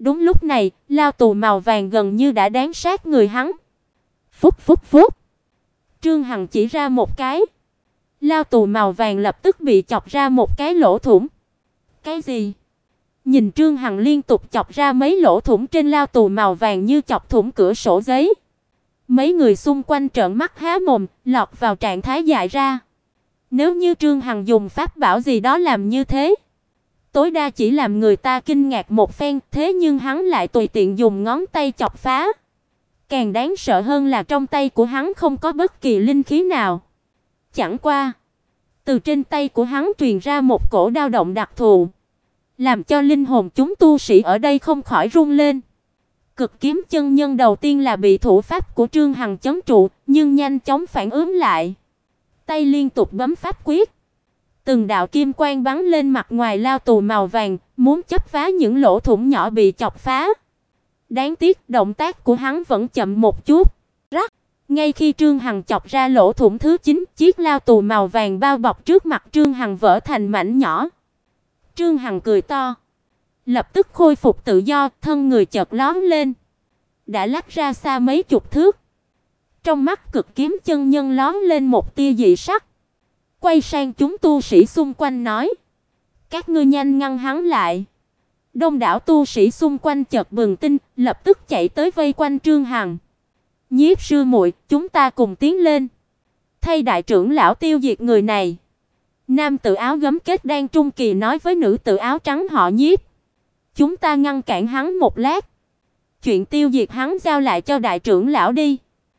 Đúng lúc này, lao tù màu vàng gần như đã dán sát người hắn. Phúc phúc phúc. Trương Hằng chỉ ra một cái. Lao tù màu vàng lập tức bị chọc ra một cái lỗ thủng. Cái gì? Nhìn Trương Hằng liên tục chọc ra mấy lỗ thủng trên lao tù màu vàng như chọc thủng cửa sổ giấy. Mấy người xung quanh trợn mắt há mồm, lọt vào trạng thái dại ra. Nếu như Trương Hằng dùng pháp bảo gì đó làm như thế, tối đa chỉ làm người ta kinh ngạc một phen, thế nhưng hắn lại tùy tiện dùng ngón tay chọc phá. Càng đáng sợ hơn là trong tay của hắn không có bất kỳ linh khí nào. Chẳng qua, từ trên tay của hắn truyền ra một cổ dao động đặc thù, làm cho linh hồn chúng tu sĩ ở đây không khỏi run lên. Cực kiếm chân nhân đầu tiên là bị thủ pháp của Trương Hằng chấn trụ, nhưng nhanh chóng phản ứng lại. Tay liên tục bấm pháp quyết. Từng đạo kim quang bắn lên mặt ngoài lao tù màu vàng, muốn chớp phá những lỗ thủng nhỏ bị chọc phá. Đáng tiếc động tác của hắn vẫn chậm một chút. Rắc, ngay khi Trương Hằng chọc ra lỗ thủng thứ 9, chiếc lao tù màu vàng bao bọc trước mặt Trương Hằng vỡ thành mảnh nhỏ. Trương Hằng cười to, lập tức khôi phục tự do, thân người chợt lóe lên, đã lách ra xa mấy chục thước. Trong mắt cực kiếm chân nhân lóe lên một tia dị sắc, quay sang chúng tu sĩ xung quanh nói: "Các ngươi nhanh ngăn hắn lại." Đông đảo tu sĩ xung quanh chợt bừng tỉnh, lập tức chạy tới vây quanh Trương Hằng. "Nhiếp sư muội, chúng ta cùng tiến lên, thay đại trưởng lão tiêu diệt người này." Nam tử áo gấm kết đan trung kỳ nói với nữ tử áo trắng họ Nhiếp: "Chúng ta ngăn cản hắn một lát, chuyện tiêu diệt hắn giao lại cho đại trưởng lão đi."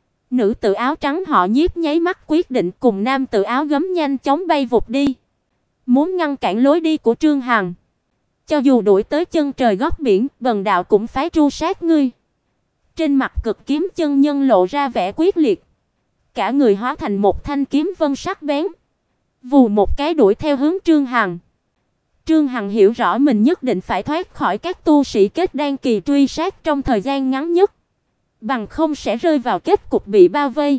Nữ tử áo trắng họ Nhiếp nháy mắt quyết định, cùng nam tử áo gấm nhanh chóng bay vụt đi, muốn ngăn cản lối đi của Trương Hằng. "Cho dù đuổi tới chân trời góc biển, bần đạo cũng phải tru sát ngươi." Trên mặt cực kiếm chân nhân lộ ra vẻ quyết liệt, cả người hóa thành một thanh kiếm vân sắc bén, vù một cái đuổi theo hướng Trương Hằng. Trương Hằng hiểu rõ mình nhất định phải thoát khỏi các tu sĩ kết đan kỳ truy sát trong thời gian ngắn nhất, bằng không sẽ rơi vào kết cục bị bao vây.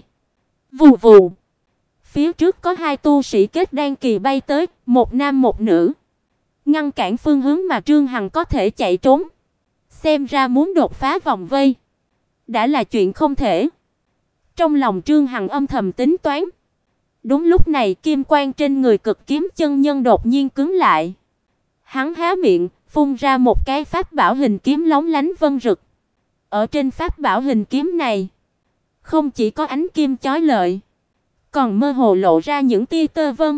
Vù vù. Phía trước có hai tu sĩ kết đan kỳ bay tới, một nam một nữ, ngăn cản phương hướng mà Trương Hằng có thể chạy trốn. Xem ra muốn đột phá vòng vây đã là chuyện không thể. Trong lòng Trương Hằng âm thầm tính toán. Đúng lúc này, kim quang trên người cực kiếm chân nhân đột nhiên cứng lại. Hắn há miệng, phun ra một cái pháp bảo hình kiếm lóng lánh vân rực. Ở trên pháp bảo hình kiếm này, không chỉ có ánh kim chói lọi, còn mơ hồ lộ ra những tia tơ vân.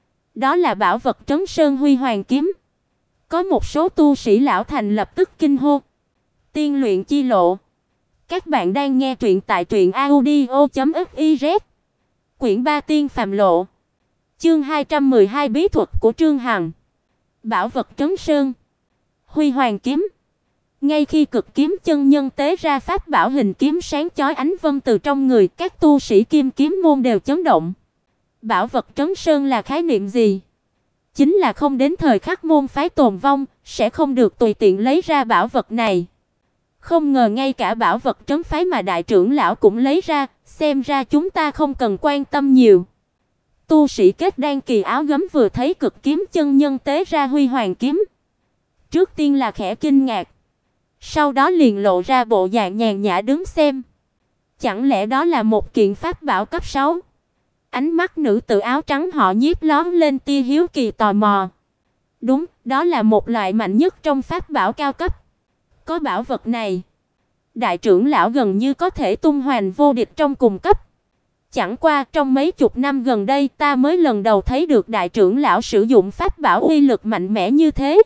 Đó là bảo vật Trấn Sơn Huy Hoàng kiếm. Có một số tu sĩ lão thành lập tức kinh hô: "Tiên luyện chi lộ." Các bạn đang nghe truyện tại truyệnaudio.fiz. Quyển 3 Tiên phàm lộ. Chương 212 bí thuật của Trương Hằng. Bảo vật Trấn Sơn Huy Hoàng kiếm. Ngay khi cực kiếm chân nhân tế ra pháp bảo hình kiếm sáng chói ánh vân từ trong người, các tu sĩ kim kiếm môn đều chấn động. Bảo vật Trấn Sơn là khái niệm gì? Chính là không đến thời khắc môn phái tồn vong, sẽ không được tùy tiện lấy ra bảo vật này. Không ngờ ngay cả bảo vật trấn phái mà đại trưởng lão cũng lấy ra, xem ra chúng ta không cần quan tâm nhiều. Tu sĩ kết đan kỳ áo gấm vừa thấy cực kiếm chân nhân tế ra Huy Hoàng kiếm, trước tiên là khẽ kinh ngạc, sau đó liền lộ ra bộ dạng nhàn nhã đứng xem. Chẳng lẽ đó là một kiện pháp bảo cấp 6? Ánh mắt nữ tử áo trắng họ Nhiếp lóe lên tia hiếu kỳ tò mò. Đúng, đó là một loại mạnh nhất trong pháp bảo cao cấp. Có bảo vật này, đại trưởng lão gần như có thể tung hoành vô địch trong cùng cấp. Chẳng qua trong mấy chục năm gần đây ta mới lần đầu thấy được đại trưởng lão sử dụng pháp bảo uy lực mạnh mẽ như thế.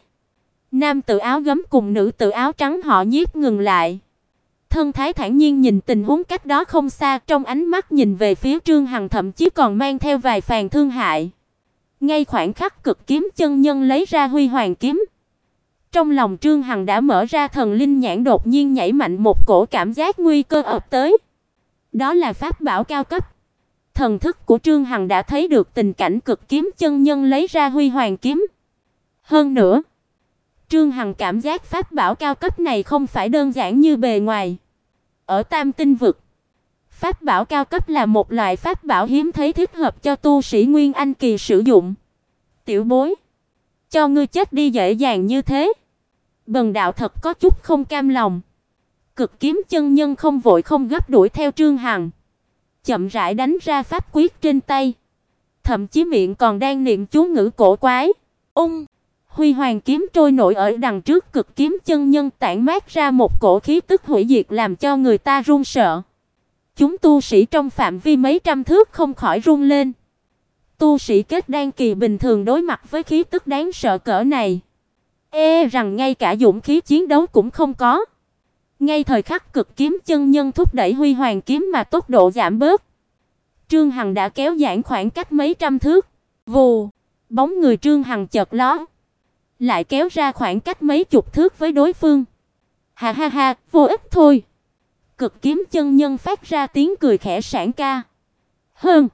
Nam tử áo gấm cùng nữ tử áo trắng họ Nhiếp ngừng lại. Thân thái thản nhiên nhìn tình huống cách đó không xa, trong ánh mắt nhìn về phía Trương Hằng thậm chí còn mang theo vài phần thương hại. Ngay khoảnh khắc cực kiếm chân nhân lấy ra Huy Hoàng kiếm, trong lòng Trương Hằng đã mở ra thần linh nhãn, đột nhiên nhảy mạnh một cổ cảm giác nguy cơ ập tới. Đó là pháp bảo cao cấp. Thần thức của Trương Hằng đã thấy được tình cảnh cực kiếm chân nhân lấy ra Huy Hoàng kiếm. Hơn nữa, Trương Hằng cảm giác pháp bảo cao cấp này không phải đơn giản như bề ngoài. Ở Tam Tinh vực, pháp bảo cao cấp là một loại pháp bảo hiếm thấy thích hợp cho tu sĩ Nguyên Anh kỳ sử dụng. Tiểu bối, cho ngươi chết đi dễ dàng như thế? Bần đạo thật có chút không cam lòng. Cực kiếm chân nhân không vội không gấp đuổi theo Trương Hằng, chậm rãi đánh ra pháp quyết trên tay, thậm chí miệng còn đang niệm chú ngữ cổ quái. Huy hoàng kiếm trôi nổi ở đằng trước cực kiếm chân nhân, tản mát ra một cổ khí tức hủy diệt làm cho người ta run sợ. Chúng tu sĩ trong phạm vi mấy trăm thước không khỏi run lên. Tu sĩ kết đan kỳ bình thường đối mặt với khí tức đáng sợ cỡ này, rằng ngay cả dũng khí chiến đấu cũng không có. Ngay thời khắc cực kiếm chân nhân thúc đẩy huy hoàng kiếm mà tốc độ giảm bớt, Trương Hằng đã kéo giãn khoảng cách mấy trăm thước. Vù, bóng người Trương Hằng chợt lóe, lại kéo ra khoảng cách mấy chục thước với đối phương. Ha ha ha, vô ích thôi. Cực kiếm chân nhân phát ra tiếng cười khẽ sảng ca. Hơn.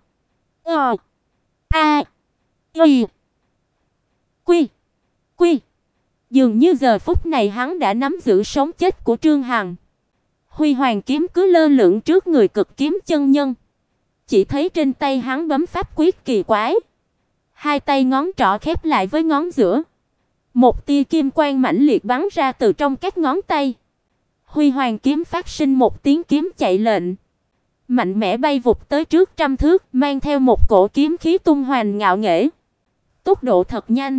Y. Quy. Dường như giờ phút này hắn đã nắm giữ sống chết của Trương Hằng. Huy hoàng kiếm cứ lơ lửng trước người cực kiếm chân nhân. Chỉ thấy trên tay hắn bấm pháp quyết kỳ quái. Hai tay ngón trỏ khép lại với ngón giữa. Một tia kim quang mãnh liệt bắn ra từ trong các ngón tay. Huy hoàng kiếm phát sinh một tiếng kiếm chạy lệnh, mạnh mẽ bay vụt tới trước trăm thước, mang theo một cổ kiếm khí tung hoành ngạo nghễ. Tốc độ thật nhanh,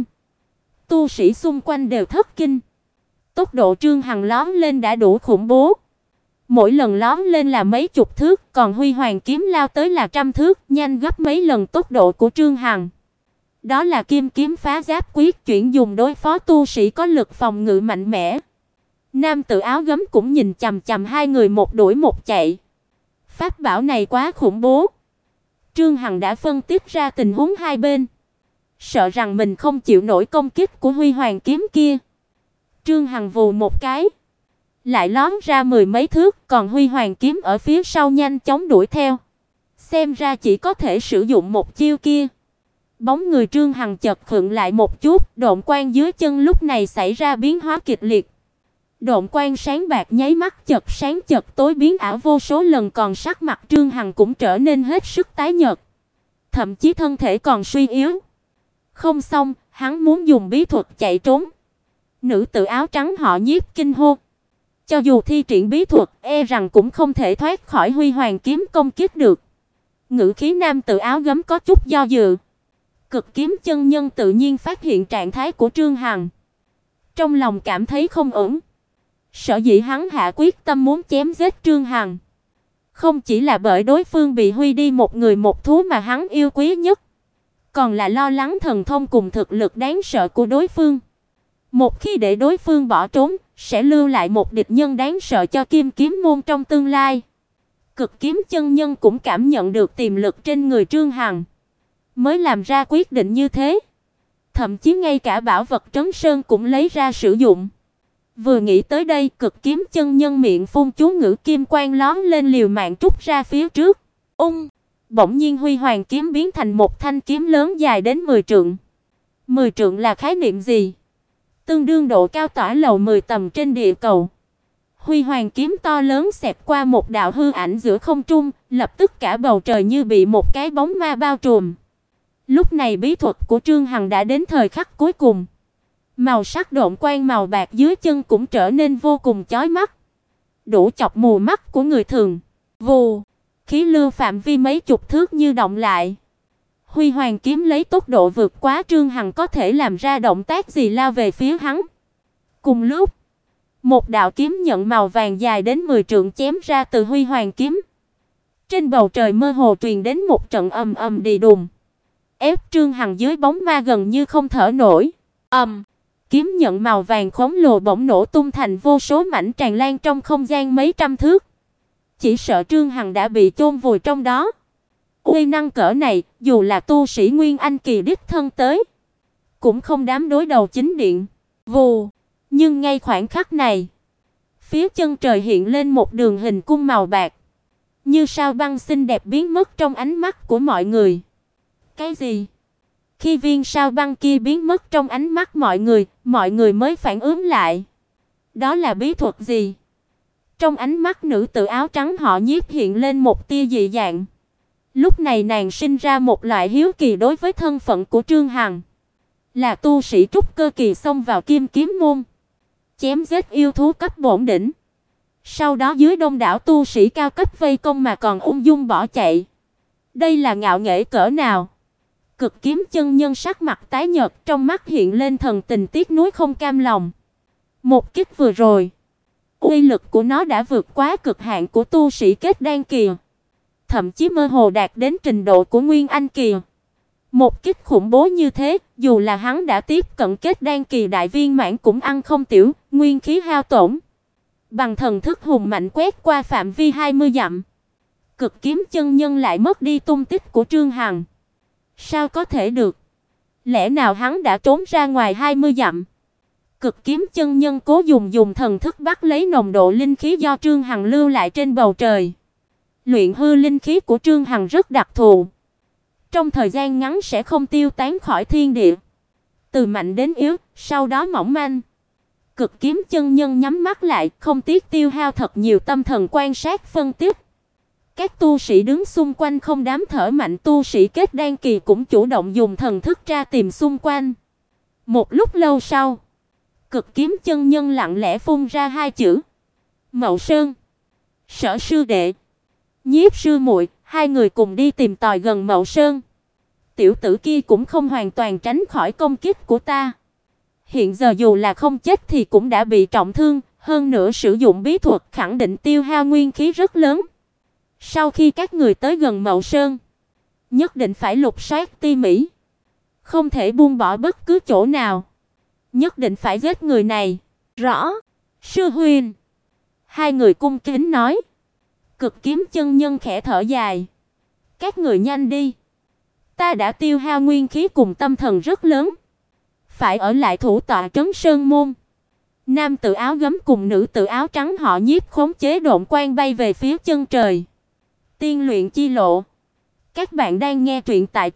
tu sĩ xung quanh đều thất kinh. Tốc độ Trương Hằng lóm lên đã đủ khủng bố. Mỗi lần lóm lên là mấy chục thước, còn huy hoàng kiếm lao tới là trăm thước, nhanh gấp mấy lần tốc độ của Trương Hằng. Đó là kim kiếm phá giáp quyết chuyển dùng đối phó tu sĩ có lực phòng ngự mạnh mẽ. Nam tử áo gấm cũng nhìn chằm chằm hai người một đuổi một chạy. Pháp bảo này quá khủng bố. Trương Hằng đã phân tích ra tình huống hai bên, sợ rằng mình không chịu nổi công kích của huy hoàng kiếm kia. Trương Hằng vù một cái, lại lóm ra mười mấy thước, còn huy hoàng kiếm ở phía sau nhanh chóng đuổi theo. Xem ra chỉ có thể sử dụng một chiêu kia. Bóng người Trương Hằng chợt khựng lại một chút, độn quang dưới chân lúc này xảy ra biến hóa kịch liệt. Độn quang sáng bạc nháy mắt chợt sáng chợt tối biến ảo vô số lần, còn sắc mặt Trương Hằng cũng trở nên hết sức tái nhợt, thậm chí thân thể còn suy yếu. Không xong, hắn muốn dùng bí thuật chạy trốn. Nữ tử áo trắng họ Nhiếp kinh hô. Cho dù thi triển bí thuật, rằng cũng không thể thoát khỏi huy hoàng kiếm công kích được. Ngữ khí nam tử áo gấm có chút do dự. Cực kiếm chân nhân tự nhiên phát hiện trạng thái của Trương Hằng, trong lòng cảm thấy không ổn. Sở dĩ hắn hạ quyết tâm muốn chém giết Trương Hằng, không chỉ là bởi đối phương bị huy đi một người một thú mà hắn yêu quý nhất, còn là lo lắng thần thông cùng thực lực đáng sợ của đối phương. Một khi để đối phương bỏ trốn, sẽ lưu lại một địch nhân đáng sợ cho Kim Kiếm môn trong tương lai. Cực kiếm chân nhân cũng cảm nhận được tiềm lực trên người Trương Hằng, mới làm ra quyết định như thế. Thậm chí ngay cả bảo vật trấn sơn cũng lấy ra sử dụng. Vừa nghĩ tới đây, cực kiếm chân nhân miệng phun chú ngữ, kim quang lóe lên liều mạng trút ra phía trước. Bỗng nhiên huy hoàng kiếm biến thành một thanh kiếm lớn dài đến 10 trượng. 10 trượng là khái niệm gì? Tương đương độ cao tỏa lầu 10 tầng trên địa cầu. Huy hoàng kiếm to lớn xẹt qua một đạo hư ảnh giữa không trung, lập tức cả bầu trời như bị một cái bóng ma bao trùm. Lúc này bí thuật của Trương Hằng đã đến thời khắc cuối cùng. Màu sắc độn quang màu bạc dưới chân cũng trở nên vô cùng chói mắt, đủ chọc mù mắt của người thường. Vù, khí lưu phạm vi mấy chục thước như động lại. Huy hoàng kiếm lấy tốc độ vượt quá Trương Hằng có thể làm ra động tác gì lao về phía hắn. Cùng lúc, một đạo kiếm nhận màu vàng dài đến 10 trượng chém ra từ huy hoàng kiếm. Trên bầu trời mơ hồ truyền đến một trận ầm ầm đì đùng, ép Trương Hằng dưới bóng ma gần như không thở nổi. Kiếm nhận màu vàng khổng lồ bỗng nổ tung thành vô số mảnh tràn lan trong không gian mấy trăm thước. Chỉ sợ Trương Hằng đã bị chôn vùi trong đó. Uy năng cỡ này, dù là tu sĩ Nguyên Anh kỳ đích thân tới, cũng không dám đối đầu chính điện. Vù, nhưng ngay khoảnh khắc này, phía chân trời hiện lên một đường hình cung màu bạc, như sao băng xinh đẹp biến mất trong ánh mắt của mọi người. Cái gì? Khi viên sao băng kia biến mất trong ánh mắt mọi người mới phản ứng lại. Đó là bí thuật gì? Trong ánh mắt nữ tử áo trắng họ Nhiếp hiện lên một tia dị dạng. Lúc này nàng sinh ra một loại hiếu kỳ đối với thân phận của Trương Hằng, là tu sĩ trúc cơ kỳ xông vào Kim Kiếm môn. chém giết yêu thú cấp bổn đỉnh. Sau đó dưới đông đảo tu sĩ cao cấp vây công mà còn ung dung bỏ chạy. Đây là ngạo nghễ cỡ nào? Cực Kiếm chân nhân sắc mặt tái nhợt, trong mắt hiện lên thần tình tiếc nuối không cam lòng. Một kích vừa rồi, uy lực của nó đã vượt quá cực hạn của tu sĩ kết đan kỳ, thậm chí mơ hồ đạt đến trình độ của nguyên anh kỳ. Một kích khủng bố như thế, dù là hắn đã tiếp cận kết đan kỳ đại viên mãn cũng ăn không tiểu, nguyên khí hao tổn. Bằng thần thức hùng mạnh quét qua phạm vi 20 dặm, Cực Kiếm chân nhân lại mất đi tung tích của Trương Hằng. Sao có thể được? Lẽ nào hắn đã trốn ra ngoài 20 dặm? Cực Kiếm chân nhân cố dùng thần thức bắt lấy nồng độ linh khí do Trương Hằng lưu lại trên bầu trời. Luyện hư linh khí của Trương Hằng rất đặc thù, trong thời gian ngắn sẽ không tiêu tán khỏi thiên địa, từ mạnh đến yếu, sau đó mỏng manh. Cực Kiếm chân nhân nhắm mắt lại, không tiếc tiêu hao thật nhiều tâm thần quan sát phân tích. Các tu sĩ đứng xung quanh không đám thở mạnh tu sĩ kết đan kỳ cũng chủ động dùng thần thức tra tìm xung quanh. Một lúc lâu sau, Cực Kiếm chân nhân lặng lẽ phun ra hai chữ: Mậu Sơn. Sở sư đệ, Nhiếp sư muội, hai người cùng đi tìm tòi gần Mậu Sơn. Tiểu tử kia cũng không hoàn toàn tránh khỏi công kích của ta. Hiện giờ dù là không chết thì cũng đã bị trọng thương, hơn nữa sử dụng bí thuật khẳng định tiêu hao nguyên khí rất lớn. Sau khi các người tới gần Mậu Sơn, nhất định phải lục soát tỉ mỉ, không thể buông bỏ bất cứ chỗ nào. Nhất định phải giết người này. Rõ, sư huynh. Hai người cung kính nói. Cực Kiếm chân nhân khẽ thở dài. Các người nhanh đi. Ta đã tiêu hao nguyên khí cùng tâm thần rất lớn, phải ở lại thủ tọa trấn Sơn môn. Nam tử áo gấm cùng nữ tử áo trắng họ Nhiếp khống chế độn quang bay về phía chân trời. Tiên luyện chi lộ. Các bạn đang nghe truyện tại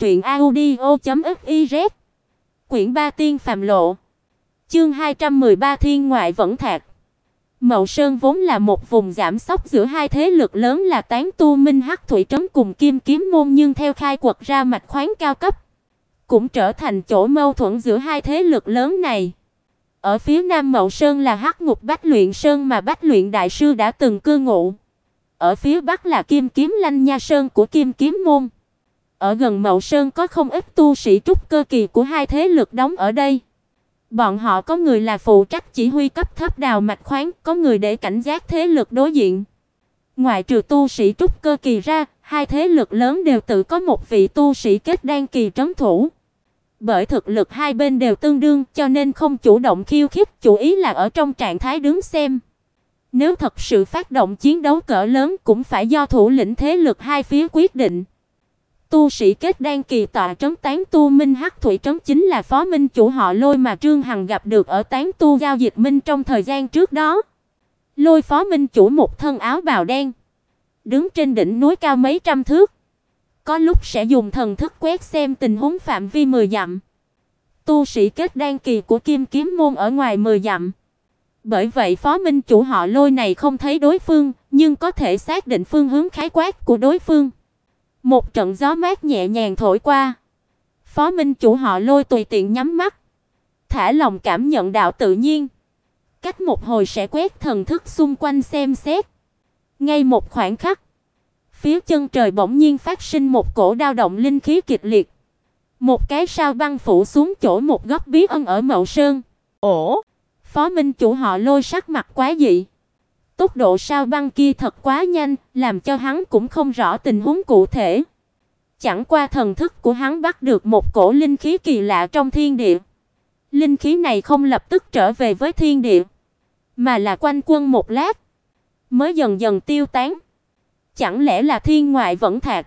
truyệnaudio.fiz. Quyển 3 Tiên phàm lộ. Chương 213 Thiên ngoại vẫn thạc. Mậu Sơn vốn là một vùng giảm sóc giữa hai thế lực lớn là Tán Tu Minh Hắc Thủy trấn cùng Kim Kiếm môn, nhưng theo khai quật ra mạch khoáng cao cấp, cũng trở thành chỗ mâu thuẫn giữa hai thế lực lớn này. Ở phía nam Mậu Sơn là Hắc Ngục Bách Luyện Sơn mà Bách Luyện đại sư đã từng cư ngụ. Ở phía bắc là Kim Kiếm Lanh Nha Sơn của Kim Kiếm môn. Ở gần Mậu Sơn có không ít tu sĩ trúc cơ kỳ của hai thế lực đóng ở đây. Bọn họ có người là phụ trách chỉ huy cấp thấp đào mạch khoáng, có người để cảnh giác thế lực đối diện. Ngoại trừ tu sĩ trúc cơ kỳ ra, hai thế lực lớn đều tự có một vị tu sĩ kết đan kỳ trấn thủ. Bởi thực lực hai bên đều tương đương, cho nên không chủ động khiêu khích, chủ ý là ở trong trạng thái đứng xem. Nếu thật sự phát động chiến đấu cỡ lớn cũng phải do thủ lĩnh thế lực hai phía quyết định. Tu sĩ kết đan kỳ tọa trấn Tán Tu Minh Hắc Thủy trấn chính là phó minh chủ họ Lôi mà Trương Hằng gặp được ở Tán Tu giao dịch minh trong thời gian trước đó. Lôi phó minh chủ một thân áo bào đen, đứng trên đỉnh núi cao mấy trăm thước, có lúc sẽ dùng thần thức quét xem tình huống phạm vi 10 dặm. Tu sĩ kết đan kỳ của Kim Kiếm môn ở ngoài 10 dặm. Bởi vậy phó minh chủ họ Lôi này không thấy đối phương, nhưng có thể xác định phương hướng khái quát của đối phương. Một trận gió mát nhẹ nhàng thổi qua. Phó minh chủ họ Lôi tùy tiện nhắm mắt, thả lòng cảm nhận đạo tự nhiên. Cách một hồi sẽ quét thần thức xung quanh xem xét. Ngay một khoảng khắc, phía chân trời bỗng nhiên phát sinh một cổ dao động linh khí kịch liệt. Một cái sao băng phủ xuống chỗ một góc bí ẩn ở Mậu Sơn. Ồ, phó minh chủ họ Lôi sắc mặt quá dị. Tốc độ sao băng kia thật quá nhanh, làm cho hắn cũng không rõ tình huống cụ thể. Chẳng qua thần thức của hắn bắt được một cổ linh khí kỳ lạ trong thiên địa. Linh khí này không lập tức trở về với thiên địa, mà là quanh quẩn một lát, mới dần dần tiêu tán. Chẳng lẽ là thiên ngoại vẫn thạc?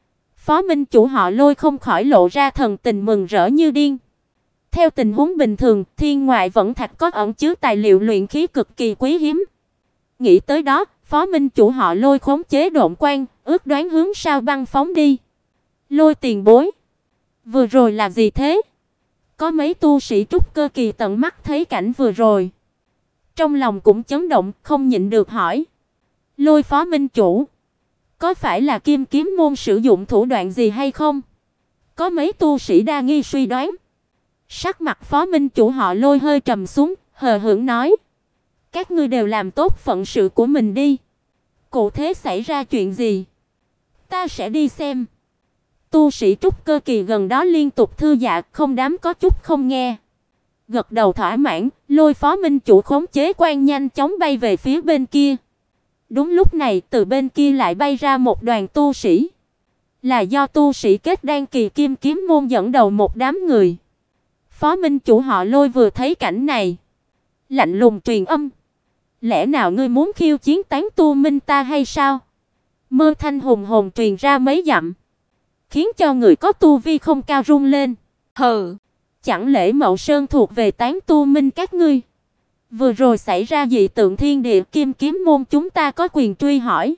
Phó minh chủ họ Lôi không khỏi lộ ra thần tình mừng rỡ như điên. Theo tình huống bình thường, thiên ngoại vẫn thạch có ẩn chứa tài liệu luyện khí cực kỳ quý hiếm. Nghĩ tới đó, phó minh chủ họ Lôi khống chế độn quang, ước đoán hướng sao băng phóng đi. Lôi tiền bối, vừa rồi là gì thế? Có mấy tu sĩ trúc cơ kỳ tận mắt thấy cảnh vừa rồi, trong lòng cũng chấn động, không nhịn được hỏi. Lôi phó minh chủ, có phải là Kim Kiếm môn sử dụng thủ đoạn gì hay không? Có mấy tu sĩ đa nghi suy đoán. Sắc mặt phó minh chủ họ Lôi hơi trầm xuống, hờ hững nói: Các ngươi đều làm tốt phận sự của mình đi. Cụ thể xảy ra chuyện gì, ta sẽ đi xem. Tu sĩ trúc cơ kỳ gần đó liên tục thư dạ, không đám có chút không nghe. Gật đầu thỏa mãn, lôi Phó Minh chủ khống chế quan nhanh chóng bay về phía bên kia. Đúng lúc này, từ bên kia lại bay ra một đoàn tu sĩ. Là do tu sĩ kết đan kỳ Kim Kiếm môn dẫn đầu một đám người. Phó Minh chủ họ Lôi vừa thấy cảnh này, lạnh lùng truyền âm: "Lẽ nào ngươi muốn khiêu chiến tán tu minh ta hay sao?" Mơ thanh hùng hồn truyền ra mấy dặm, khiến cho người có tu vi không cao run lên. "Hừ, chẳng lẽ Mậu Sơn thuộc về tán tu minh các ngươi? Vừa rồi xảy ra dị tượng thiên địa Kim Kiếm môn chúng ta có quyền truy hỏi."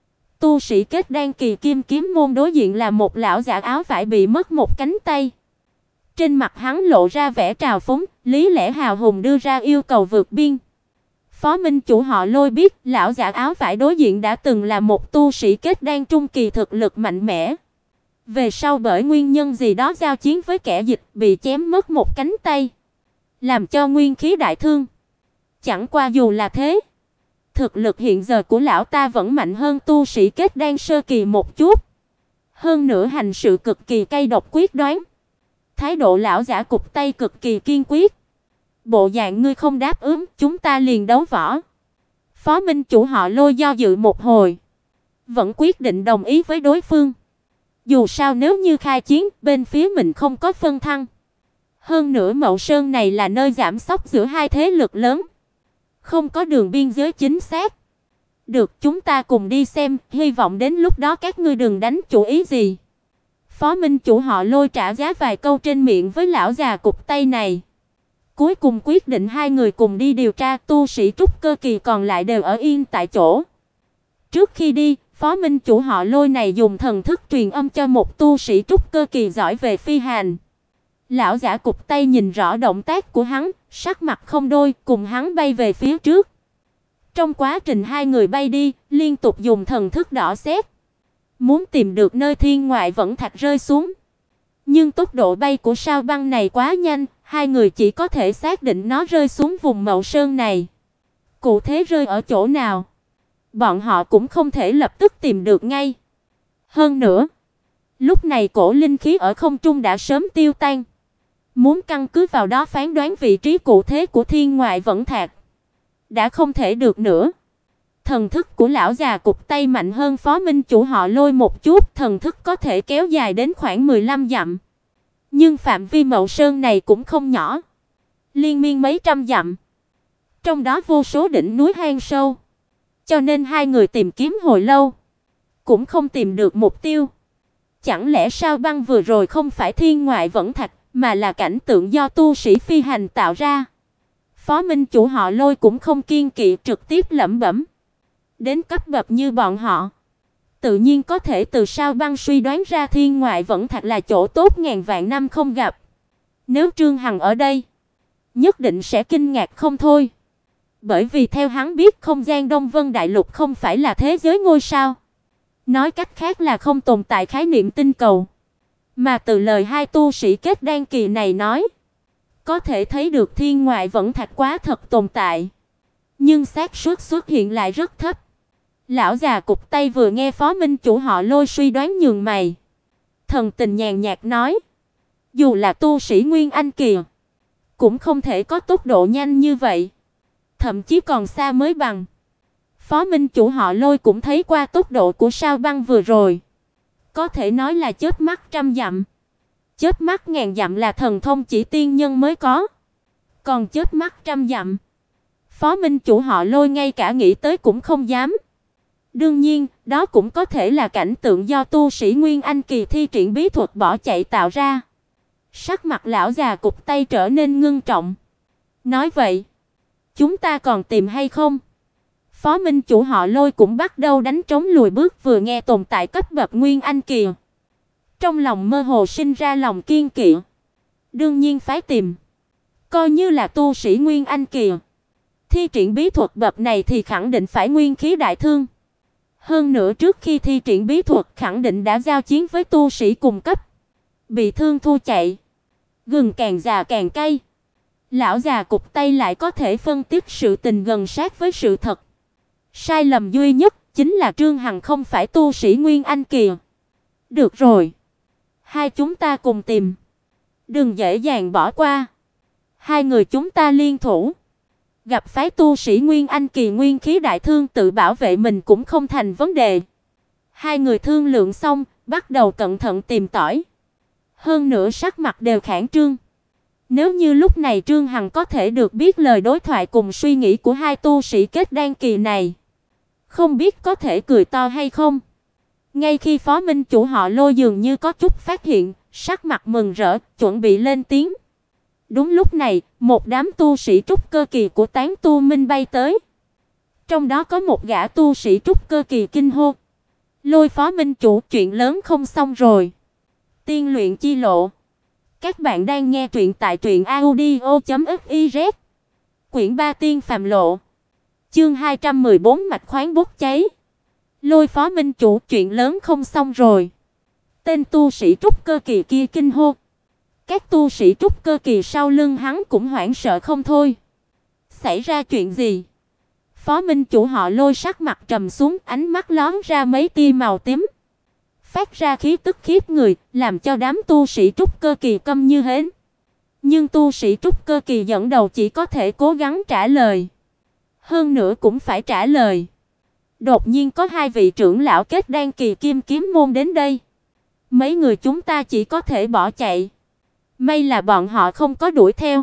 Tu sĩ kết đan kỳ Kim Kiếm môn đối diện là một lão giả áo vải bị mất một cánh tay. Trên mặt hắn lộ ra vẻ trào phúng, lý lẽ hào hùng đưa ra yêu cầu vượt biên. Phó Minh chủ họ Lôi biết, lão giả áo vải đối diện đã từng là một tu sĩ kết đan trung kỳ thực lực mạnh mẽ. Về sau bởi nguyên nhân gì đó giao chiến với kẻ địch bị chém mất một cánh tay, làm cho nguyên khí đại thương. Chẳng qua dù là thế, thực lực hiện giờ của lão ta vẫn mạnh hơn tu sĩ kết đan sơ kỳ một chút. Hơn nữa hành sự cực kỳ cay độc quyết đoán. Thái độ lão giả cụp tay cực kỳ kiên quyết. "Bộ dạng ngươi không đáp ứng, chúng ta liền đấu võ." Phó Minh chủ họ Lôi do dự một hồi, vẫn quyết định đồng ý với đối phương. Dù sao nếu như khai chiến, bên phía mình không có phân thăng. Hơn nữa Mậu Sơn này là nơi giảm sóc giữa hai thế lực lớn, không có đường biên giới chính xác. "Được, chúng ta cùng đi xem, hy vọng đến lúc đó các ngươi đừng đánh chủ ý gì." Phó Minh chủ họ Lôi trả giá vài câu trên miệng với lão già cụp tay này. Cuối cùng quyết định hai người cùng đi điều tra, tu sĩ trúc cơ kỳ còn lại đều ở yên tại chỗ. Trước khi đi, Phó Minh chủ họ Lôi này dùng thần thức truyền âm cho một tu sĩ trúc cơ kỳ giỏi về phi hành. Lão giả cụp tay nhìn rõ động tác của hắn, sắc mặt không đôi, cùng hắn bay về phía trước. Trong quá trình hai người bay đi, liên tục dùng thần thức dò xét, muốn tìm được nơi thiên ngoại vẫn thạch rơi xuống. Nhưng tốc độ bay của sao băng này quá nhanh, hai người chỉ có thể xác định nó rơi xuống vùng Mậu Sơn này. Cụ thể rơi ở chỗ nào, bọn họ cũng không thể lập tức tìm được ngay. Hơn nữa, lúc này cổ linh khí ở không trung đã sớm tiêu tan. Muốn căn cứ vào đó phán đoán vị trí cụ thể của thiên ngoại vẫn thạch đã không thể được nữa. Thần thức của lão già cụp tay mạnh hơn Phó Minh chủ họ Lôi một chút, thần thức có thể kéo dài đến khoảng 15 dặm. Nhưng phạm vi Mậu Sơn này cũng không nhỏ, liên miên mấy trăm dặm, trong đó vô số đỉnh núi hang sâu. Cho nên hai người tìm kiếm hồi lâu, cũng không tìm được mục tiêu. Chẳng lẽ sao băng vừa rồi không phải thiên ngoại vẫn thạch, mà là cảnh tượng do tu sĩ phi hành tạo ra? Phó Minh chủ họ Lôi cũng không kiêng kỵ, trực tiếp lẩm bẩm. Đến cấp bậc như bọn họ, tự nhiên có thể từ sao băng suy đoán ra thiên ngoại vẫn thạch là chỗ tốt ngàn vạn năm không gặp. Nếu Trương Hằng ở đây, nhất định sẽ kinh ngạc không thôi. Bởi vì theo hắn biết, không gian Đông Vân Đại Lục không phải là thế giới ngôi sao. Nói cách khác là không tồn tại khái niệm tinh cầu. Mà từ lời hai tu sĩ kết đan kỳ này nói, có thể thấy được thiên ngoại vẫn thạch quá thật tồn tại. Nhưng xác suất xuất hiện lại rất thấp. Lão già cụp tay vừa nghe Phó Minh chủ họ Lôi suy đoán nhường mày. Thần tình nhàn nhạt nói, dù là tu sĩ Nguyên Anh kỳ, cũng không thể có tốc độ nhanh như vậy. Thậm chí còn xa mới bằng. Phó Minh chủ họ Lôi cũng thấy qua tốc độ của sao băng vừa rồi. Có thể nói là chớp mắt trăm dặm. Chớp mắt ngàn dặm là thần thông chỉ tiên nhân mới có. Còn chớp mắt trăm dặm, Phó Minh chủ họ Lôi ngay cả nghĩ tới cũng không dám. Đương nhiên, đó cũng có thể là cảnh tượng do tu sĩ Nguyên Anh kỳ thi triển bí thuật bỏ chạy tạo ra. Sắc mặt lão già cụp tay trở nên ngưng trọng. Nói vậy, chúng ta còn tìm hay không? Phó Minh chủ họ Lôi cũng bắt đầu đánh trống lùi bước, vừa nghe tồn tại cấp bậc Nguyên Anh kỳ, trong lòng mơ hồ sinh ra lòng kiên kỵ. Đương nhiên phải tìm. Coi như là tu sĩ Nguyên Anh kỳ, thi triển bí thuật bậc này thì khẳng định phải nguyên khí đại thương. Hơn nữa trước khi thi triển bí thuật khẳng định đã giao chiến với tu sĩ cùng cấp, bị thương thua chạy. Gừng càng già càng cay. Lão già cụt tay lại có thể phân tích sự tình gần sát với sự thật. Sai lầm duy nhất chính là Trương Hằng không phải tu sĩ Nguyên Anh kỳ. Được rồi, hai chúng ta cùng tìm, đừng dễ dàng bỏ qua. Hai người chúng ta liên thủ, gặp phái tu sĩ Nguyên Anh kỳ nguyên khí đại thương tự bảo vệ mình cũng không thành vấn đề. Hai người thương lượng xong, bắt đầu cẩn thận tìm tỏi. Hơn nữa sắc mặt đều khẩn trương. Nếu như lúc này Trương Hằng có thể được biết lời đối thoại cùng suy nghĩ của hai tu sĩ kết đan kỳ này, không biết có thể cười to hay không. Ngay khi Phó Minh chủ họ Lôi dường như có chút phát hiện, sắc mặt mừng rỡ, chuẩn bị lên tiếng. Đúng lúc này, một đám tu sĩ trúc cơ kỳ của Tán Tu Minh bay tới. Trong đó có một gã tu sĩ trúc cơ kỳ kinh hô: "Lôi Phó Minh chủ, chuyện lớn không xong rồi." Tiên luyện chi lộ. Các bạn đang nghe truyện tại truyệnaudio.fiz. Quyển 3 Tiên phàm lộ. Chương 214 mạch khoáng bốc cháy. Lôi Phó Minh chủ, chuyện lớn không xong rồi. Tên tu sĩ trúc cơ kỳ kia kinh hô. Các tu sĩ trúc cơ kỳ sau lưng hắn cũng hoảng sợ không thôi. Xảy ra chuyện gì? Phó Minh chủ họ Lôi sắc mặt trầm xuống, ánh mắt lóe ra mấy tia màu tím, phát ra khí tức khiếp người, làm cho đám tu sĩ trúc cơ kỳ câm như hến. Nhưng tu sĩ trúc cơ kỳ dẫn đầu chỉ có thể cố gắng trả lời. Hơn nữa cũng phải trả lời. Đột nhiên có hai vị trưởng lão kết đan kỳ kim kiếm môn đến đây. Mấy người chúng ta chỉ có thể bỏ chạy. May là bọn họ không có đuổi theo.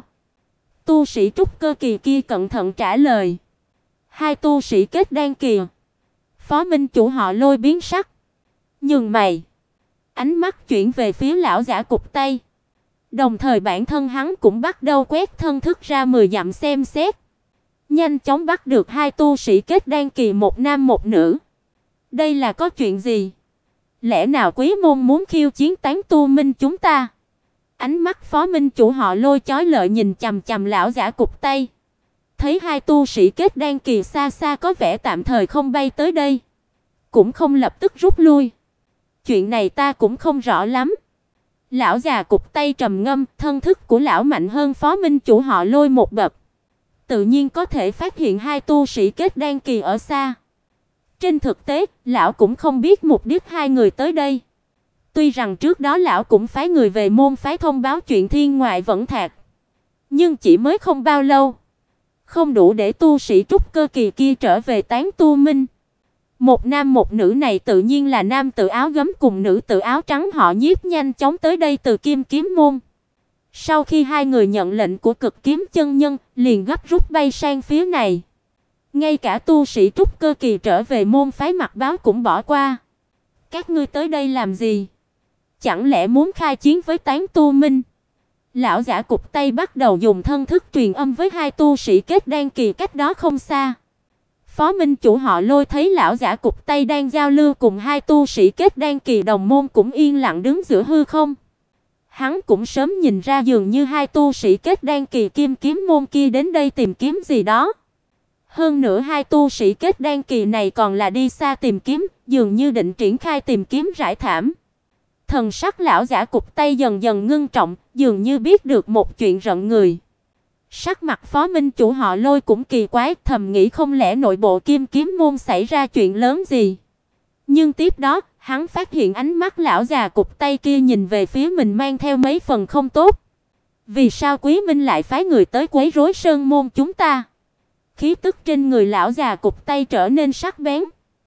Tu sĩ trúc cơ kỳ kia cẩn thận trả lời. Hai tu sĩ kết đan kỳ. Phó Minh chủ họ Lôi biến sắc, nhướng mày, ánh mắt chuyển về phía lão giả cụt tay. Đồng thời bản thân hắn cũng bắt đầu quét thân thức ra 10 dặm xem xét. Nhanh chóng bắt được hai tu sĩ kết đan kỳ, một nam một nữ. Đây là có chuyện gì? Lẽ nào Quý môn muốn khiêu chiến Tán Tu Minh chúng ta? Ánh mắt Phó Minh chủ họ Lôi chói lọi nhìn chằm chằm lão giả cụt tay. Thấy hai tu sĩ kết đan kỳ xa xa có vẻ tạm thời không bay tới đây, cũng không lập tức rút lui. Chuyện này ta cũng không rõ lắm. Lão già cụt tay trầm ngâm, thân thức của lão mạnh hơn Phó Minh chủ họ Lôi một bậc, tự nhiên có thể phát hiện hai tu sĩ kết đan kỳ ở xa. Trên thực tế, lão cũng không biết mục đích hai người tới đây. Tuy rằng trước đó lão cũng phái người về môn phái thông báo chuyện thiên ngoại vẫn thạc, nhưng chỉ mới không bao lâu, không đủ để tu sĩ trúc cơ kỳ kia trở về Tán Tu Minh. Một nam một nữ này tự nhiên là nam tự áo gấm cùng nữ tự áo trắng họ Nhiếp nhanh chóng tới đây từ Kim Kiếm môn. Sau khi hai người nhận lệnh của Cực Kiếm chân nhân, liền gấp rút bay sang phía này. Ngay cả tu sĩ trúc cơ kỳ trở về môn phái mặc báo cũng bỏ qua. Các ngươi tới đây làm gì? Chẳng lẽ muốn khai chiến với Tán Tu Minh? Lão giả cụt tay bắt đầu dùng thân thức truyền âm với hai tu sĩ kết đan kỳ cách đó không xa. Phó Minh chủ họ Lôi thấy lão giả cụt tay đang giao lưu cùng hai tu sĩ kết đan kỳ đồng môn cũng yên lặng đứng giữa hư không. Hắn cũng sớm nhìn ra dường như hai tu sĩ kết đan kỳ Kim Kiếm môn kia đến đây tìm kiếm gì đó. Hơn nữa hai tu sĩ kết đan kỳ này còn là đi xa tìm kiếm, dường như định triển khai tìm kiếm rải thảm. Thần sắc lão giả cụt tay dần dần ngưng trọng, dường như biết được một chuyện rợn người. Sắc mặt Phó Minh chủ họ Lôi cũng kỳ quái, thầm nghĩ không lẽ nội bộ Kim Kiếm môn xảy ra chuyện lớn gì. Nhưng tiếp đó, hắn phát hiện ánh mắt lão già cụt tay kia nhìn về phía mình mang theo mấy phần không tốt. Vì sao Quý Minh lại phái người tới quấy rối sơn môn chúng ta? Khí tức trên người lão già cụt tay trở nên sắc bén.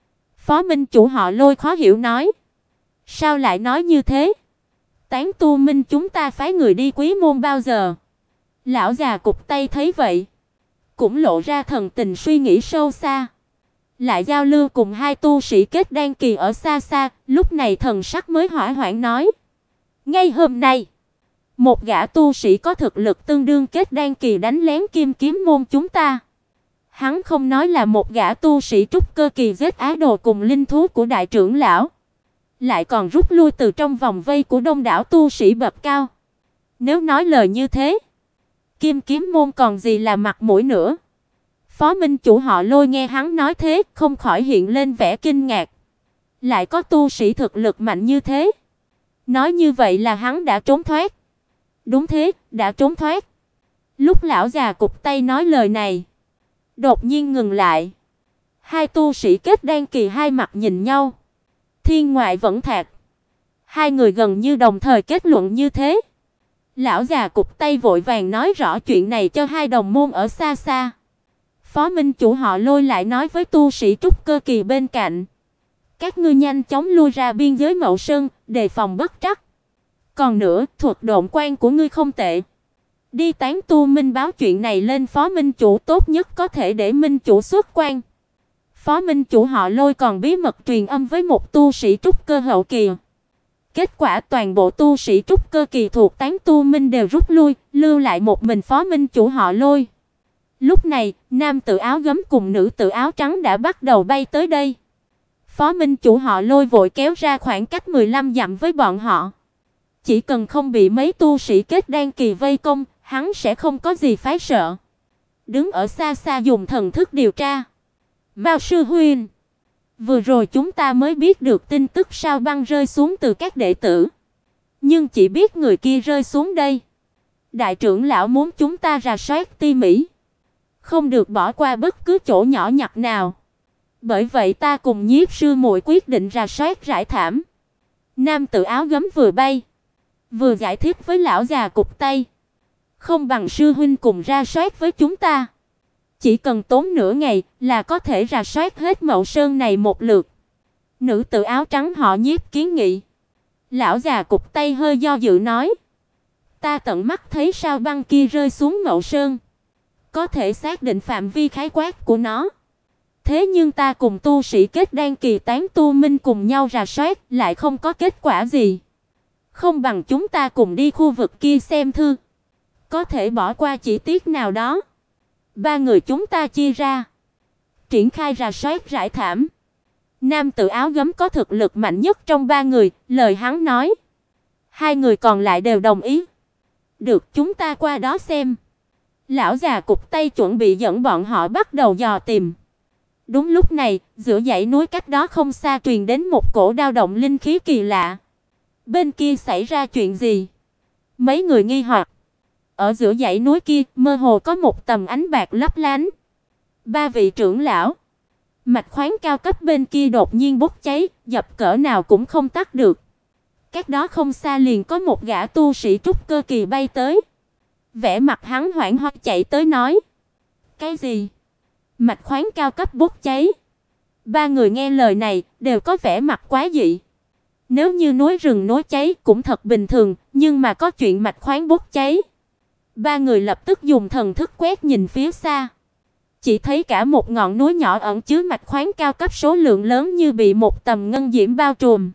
Phó Minh chủ họ Lôi khó hiểu nói: "Sao lại nói như thế? Tán Tu Minh chúng ta phái người đi Quý môn bao giờ?" Lão già cụt tay thấy vậy, cũng lộ ra thần tình suy nghĩ sâu xa. Lại giao lưu cùng hai tu sĩ kết đan kỳ ở xa xa, lúc này thần sắc mới hỏa hoãn nói: "Ngay hôm nay, một gã tu sĩ có thực lực tương đương kết đan kỳ đánh lén Kim Kiếm môn chúng ta. Hắn không nói là một gã tu sĩ trúc cơ kỳ giết á đồ cùng linh thú của đại trưởng lão, lại còn rút lui từ trong vòng vây của đông đảo tu sĩ bậc cao. Nếu nói lời như thế, Kim Kiếm môn còn gì là mặt mũi nữa?" Phó Minh chủ họ Lôi nghe hắn nói thế, không khỏi hiện lên vẻ kinh ngạc. Lại có tu sĩ thực lực mạnh như thế. Nói như vậy là hắn đã trốn thoát. Đúng thế, đã trốn thoát. Lúc lão già cụt tay nói lời này, đột nhiên ngừng lại. Hai tu sĩ kết đan kỳ hai mặt nhìn nhau. Thiên ngoại vẫn thạc. Hai người gần như đồng thời kết luận như thế. Lão già cụt tay vội vàng nói rõ chuyện này cho hai đồng môn ở xa xa. Phó minh chủ họ Lôi lại nói với tu sĩ trúc cơ kỳ bên cạnh: các ngươi nhanh chóng lui ra biên giới Mậu Sơn, đề phòng bất trắc. Còn nữa, thuật độn quan của ngươi không tệ. Đi tán tu minh báo chuyện này lên phó minh chủ, tốt nhất có thể để minh chủ xuất quan. Phó minh chủ họ Lôi còn bí mật truyền âm với một tu sĩ trúc cơ hậu kỳ. Kết quả toàn bộ tu sĩ trúc cơ kỳ thuộc tán tu minh đều rút lui, lưu lại một mình phó minh chủ họ Lôi. Lúc này, nam tử áo gấm cùng nữ tử áo trắng đã bắt đầu bay tới đây. Phó minh chủ họ Lôi vội kéo ra khoảng cách 15 dặm với bọn họ. Chỉ cần không bị mấy tu sĩ kết đan kỳ vây công, hắn sẽ không có gì phải sợ. Đứng ở xa xa dùng thần thức điều tra. Mao sư huynh, vừa rồi chúng ta mới biết được tin tức sao băng rơi xuống từ các đệ tử, nhưng chỉ biết người kia rơi xuống đây. Đại trưởng lão muốn chúng ta rà soát tỉ mỉ, không được bỏ qua bất cứ chỗ nhỏ nhặt nào. Bởi vậy ta cùng Nhiếp sư muội quyết định rà soát rải thảm. Nam tử áo gấm vừa bay, vừa giải thích với lão già cụt tay: không bằng sư huynh cùng rà soát với chúng ta. Chỉ cần tốn nửa ngày là có thể rà soát hết Mậu Sơn này một lượt. Nữ tử áo trắng họ Nhiếp kiến nghị. Lão già cụt tay hơi do dự nói: ta tận mắt thấy sao băng kia rơi xuống Mậu Sơn, có thể xác định phạm vi khái quát của nó. Thế nhưng ta cùng tu sĩ kết đan kỳ tán tu minh cùng nhau rà soát lại không có kết quả gì. Không bằng chúng ta cùng đi khu vực kia xem thử, có thể bỏ qua chi tiết nào đó. Ba người chúng ta chia ra, triển khai rà soát rải thảm. Nam tử áo gấm có thực lực mạnh nhất trong ba người, lời hắn nói, hai người còn lại đều đồng ý. Được, chúng ta qua đó xem. Lão già cụt tay chuẩn bị dẫn bọn họ bắt đầu dò tìm. Đúng lúc này, giữa dãy núi cách đó không xa truyền đến một cổ dao động linh khí kỳ lạ. Bên kia xảy ra chuyện gì? Mấy người nghi hoặc. Ở giữa dãy núi kia, mơ hồ có một tầm ánh bạc lấp lánh. Ba vị trưởng lão, mạch khoáng cao cấp bên kia đột nhiên bốc cháy, dập cỡ nào cũng không tắt được. Cách đó không xa liền có một gã tu sĩ trúc cơ kỳ bay tới. Vẻ mặt hắn hoảng hốt chạy tới nói: cái gì? Mạch khoáng cao cấp bốc cháy? Ba người nghe lời này đều có vẻ mặt quá dị. Nếu như núi rừng núi cháy cũng thật bình thường, nhưng mà có chuyện mạch khoáng bốc cháy. Ba người lập tức dùng thần thức quét nhìn phía xa. Chỉ thấy cả một ngọn núi nhỏ ẩn chứa mạch khoáng cao cấp số lượng lớn như bị một tầng ngân diễm bao trùm.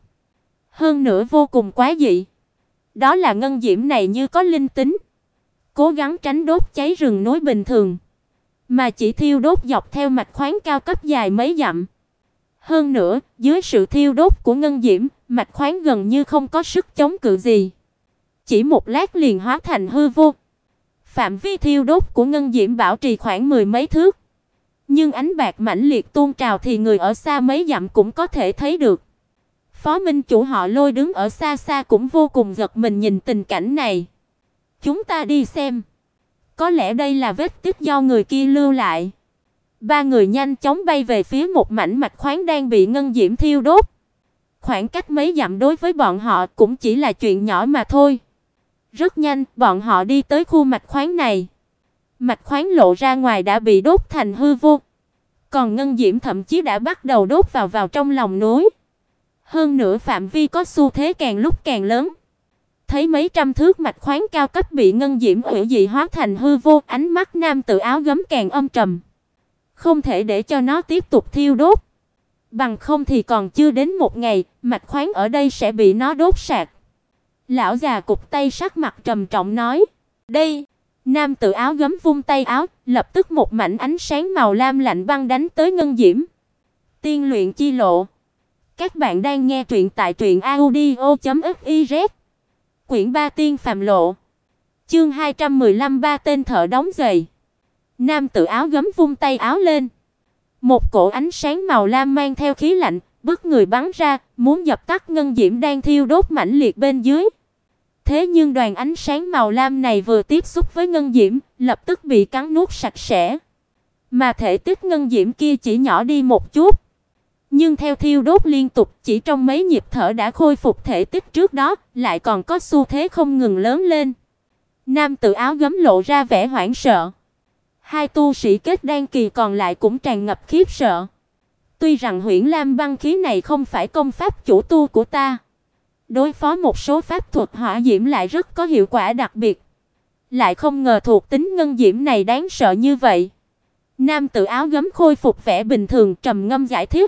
Hơn nữa vô cùng quá dị. Đó là ngân diễm này như có linh tính, cố gắng tránh đốt cháy rừng núi bình thường, mà chỉ thiêu đốt dọc theo mạch khoáng cao cấp dài mấy dặm. Hơn nữa, dưới sự thiêu đốt của ngân diễm, mạch khoáng gần như không có sức chống cự gì. Chỉ một lát liền hóa thành hư vô. Phạm vi thiêu đốt của ngân diễm bảo trì khoảng 10 mấy thước. Nhưng ánh bạc mãnh liệt tuôn trào thì người ở xa mấy dặm cũng có thể thấy được. Phó minh chủ họ Lôi đứng ở xa xa cũng vô cùng giật mình nhìn tình cảnh này. Chúng ta đi xem. Có lẽ đây là vết tích do người kia lưu lại. Ba người nhanh chóng bay về phía một mảnh mạch khoáng đang bị ngân diễm thiêu đốt. Khoảng cách mấy dặm đối với bọn họ cũng chỉ là chuyện nhỏ mà thôi. Rất nhanh, bọn họ đi tới khu mạch khoáng này. Mạch khoáng lộ ra ngoài đã bị đốt thành hư vô. Còn ngân diễm thậm chí đã bắt đầu đốt vào trong lòng núi. Hơn nữa phạm vi có xu thế càng lúc càng lớn. Thấy mấy trăm thước mạch khoáng cao cấp bị ngân diễm hủy dị hóa thành hư vô, ánh mắt nam tử áo gấm càng âm trầm. Không thể để cho nó tiếp tục thiêu đốt. Bằng không thì còn chưa đến một ngày, mạch khoáng ở đây sẽ bị nó đốt sạch. Lão già cụt tay sắc mặt trầm trọng nói: đây. Nam tử áo gấm vung tay áo, lập tức một mảnh ánh sáng màu lam lạnh băng đánh tới ngân diễm. Tiên luyện chi lộ. Các bạn đang nghe truyện tại truyệnaudio.fiz. Quyển 3 Tiên phàm lộ. Chương 215 ba tên thợ đóng giày. Nam tử áo gấm vung tay áo lên. Một cổ ánh sáng màu lam mang theo khí lạnh, bức người bắn ra, muốn dập tắt ngân diễm đang thiêu đốt mãnh liệt bên dưới. Thế nhưng đoàn ánh sáng màu lam này vừa tiếp xúc với ngân diễm, lập tức bị cắn nuốt sạch sẽ. Mà thể tích ngân diễm kia chỉ nhỏ đi một chút, nhưng theo thiêu đốt liên tục, chỉ trong mấy nhịp thở đã khôi phục thể tích trước đó, lại còn có xu thế không ngừng lớn lên. Nam tử áo gấm lộ ra vẻ hoảng sợ. Hai tu sĩ kết đan kỳ còn lại cũng tràn ngập khiếp sợ. Tuy rằng Huyễn Lam băng khí này không phải công pháp chủ tu của ta, đối phó một số pháp thuật hỏa diễm lại rất có hiệu quả đặc biệt, lại không ngờ thuộc tính ngân diễm này đáng sợ như vậy. Nam tử áo gấm khôi phục vẻ bình thường, trầm ngâm giải thích.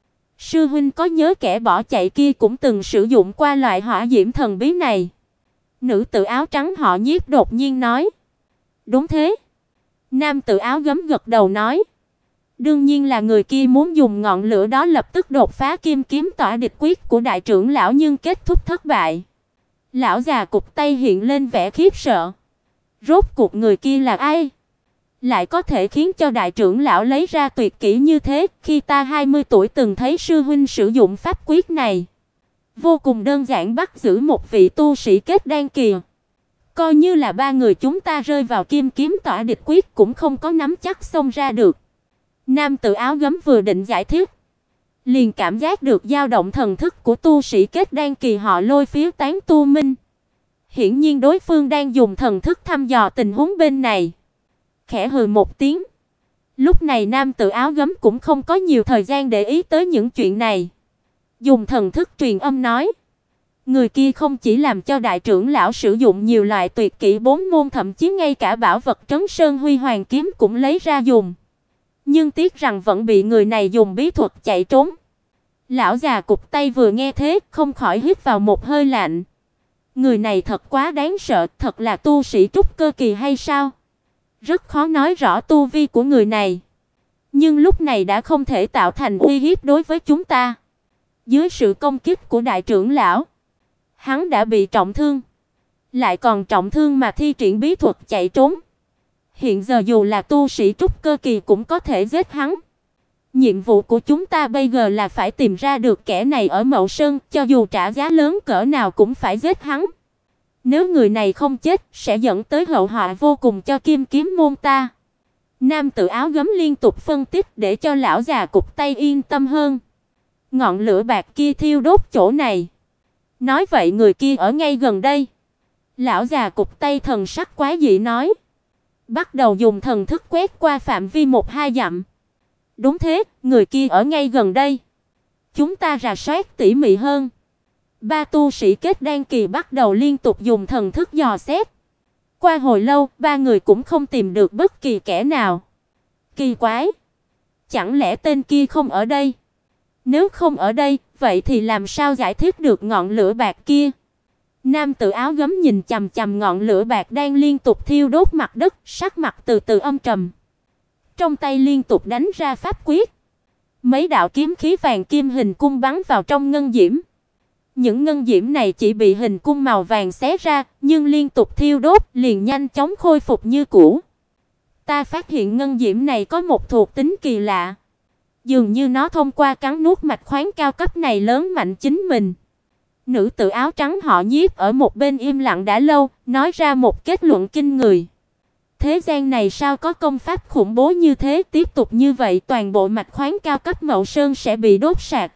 Sư huynh có nhớ kẻ bỏ chạy kia cũng từng sử dụng qua loại hỏa diễm thần bí này? Nữ tử áo trắng họ Nhiếp đột nhiên nói. Đúng thế. Nam tử áo gấm gật đầu nói. Đương nhiên là người kia muốn dùng ngọn lửa đó lập tức đột phá kim kiếm tỏa địch quyết của đại trưởng lão, nhưng kết thúc thất bại. Lão già cụp tay hiện lên vẻ khiếp sợ. Rốt cuộc người kia là ai? Lại có thể khiến cho đại trưởng lão lấy ra tuyệt kỹ như thế? Khi ta 20 tuổi từng thấy sư huynh sử dụng pháp quyết này, vô cùng đơn giản bắt giữ một vị tu sĩ kết đan kỳ. Coi như là ba người chúng ta rơi vào kim kiếm tỏa địch quyết cũng không có nắm chắc xông ra được. Nam tử áo gấm vừa định giải thích, liền cảm giác được dao động thần thức của tu sĩ kết đan kỳ họ Lôi phía tán tu minh. Hiển nhiên đối phương đang dùng thần thức thăm dò tình huống bên này. Khẽ hừ một tiếng. Lúc này nam tử áo gấm cũng không có nhiều thời gian để ý tới những chuyện này. Dùng thần thức truyền âm nói. Người kia không chỉ làm cho đại trưởng lão sử dụng nhiều loại tuyệt kỹ 4 môn, thậm chí ngay cả bảo vật Trấn Sơn Huy Hoàng kiếm cũng lấy ra dùng. Nhưng tiếc rằng vẫn bị người này dùng bí thuật chạy trốn. Lão già cụp tay vừa nghe thế, không khỏi hít vào một hơi lạnh. Người này thật quá đáng sợ, thật là tu sĩ trúc cơ kỳ hay sao? Rất khó nói rõ tu vi của người này, nhưng lúc này đã không thể tạo thành uy hiếp đối với chúng ta. Dưới sự công kích của đại trưởng lão, hắn đã bị trọng thương, lại còn trọng thương mà thi triển bí thuật chạy trốn. Hiện giờ dù là tu sĩ trúc cơ kỳ cũng có thể giết hắn. Nhiệm vụ của chúng ta bây giờ là phải tìm ra được kẻ này ở Mậu Sơn, cho dù trả giá lớn cỡ nào cũng phải giết hắn. Nếu người này không chết, sẽ dẫn tới hậu họa vô cùng cho kim kiếm môn ta. Nam tử áo gấm liên tục phân tích để cho lão già cụp tay yên tâm hơn. Ngọn lửa bạc kia thiêu đốt chỗ này. Nói vậy người kia ở ngay gần đây. Lão già cụp tay thần sắc quái dị nói. Bắt đầu dùng thần thức quét qua phạm vi 1-2 dặm. Đúng thế, người kia ở ngay gần đây. Chúng ta rà soát tỉ mỉ hơn. Ba tu sĩ kết đan kỳ bắt đầu liên tục dùng thần thức dò xét. Qua hồi lâu, ba người cũng không tìm được bất kỳ kẻ nào. Kỳ quái, chẳng lẽ tên kia không ở đây? Nếu không ở đây, vậy thì làm sao giải thích được ngọn lửa bạc kia? Nam tử áo gấm nhìn chằm chằm ngọn lửa bạc đang liên tục thiêu đốt mặt đất, sắc mặt từ từ âm trầm. Trong tay liên tục đánh ra pháp quyết. Mấy đạo kiếm khí vàng kim hình cung bắn vào trong ngân diễm. Những ngân diễm này chỉ bị hình cung màu vàng xé ra, nhưng liên tục thiêu đốt liền nhanh chóng khôi phục như cũ. Ta phát hiện ngân diễm này có một thuộc tính kỳ lạ. Dường như nó thông qua cắn nuốt mạch khoáng cao cấp này lớn mạnh chính mình. Nữ tử áo trắng họ Nhiếp ở một bên im lặng đã lâu, nói ra một kết luận kinh người. Thế gian này sao có công pháp khủng bố như thế, tiếp tục như vậy toàn bộ mạch khoáng cao cấp Mậu Sơn sẽ bị đốt sạch.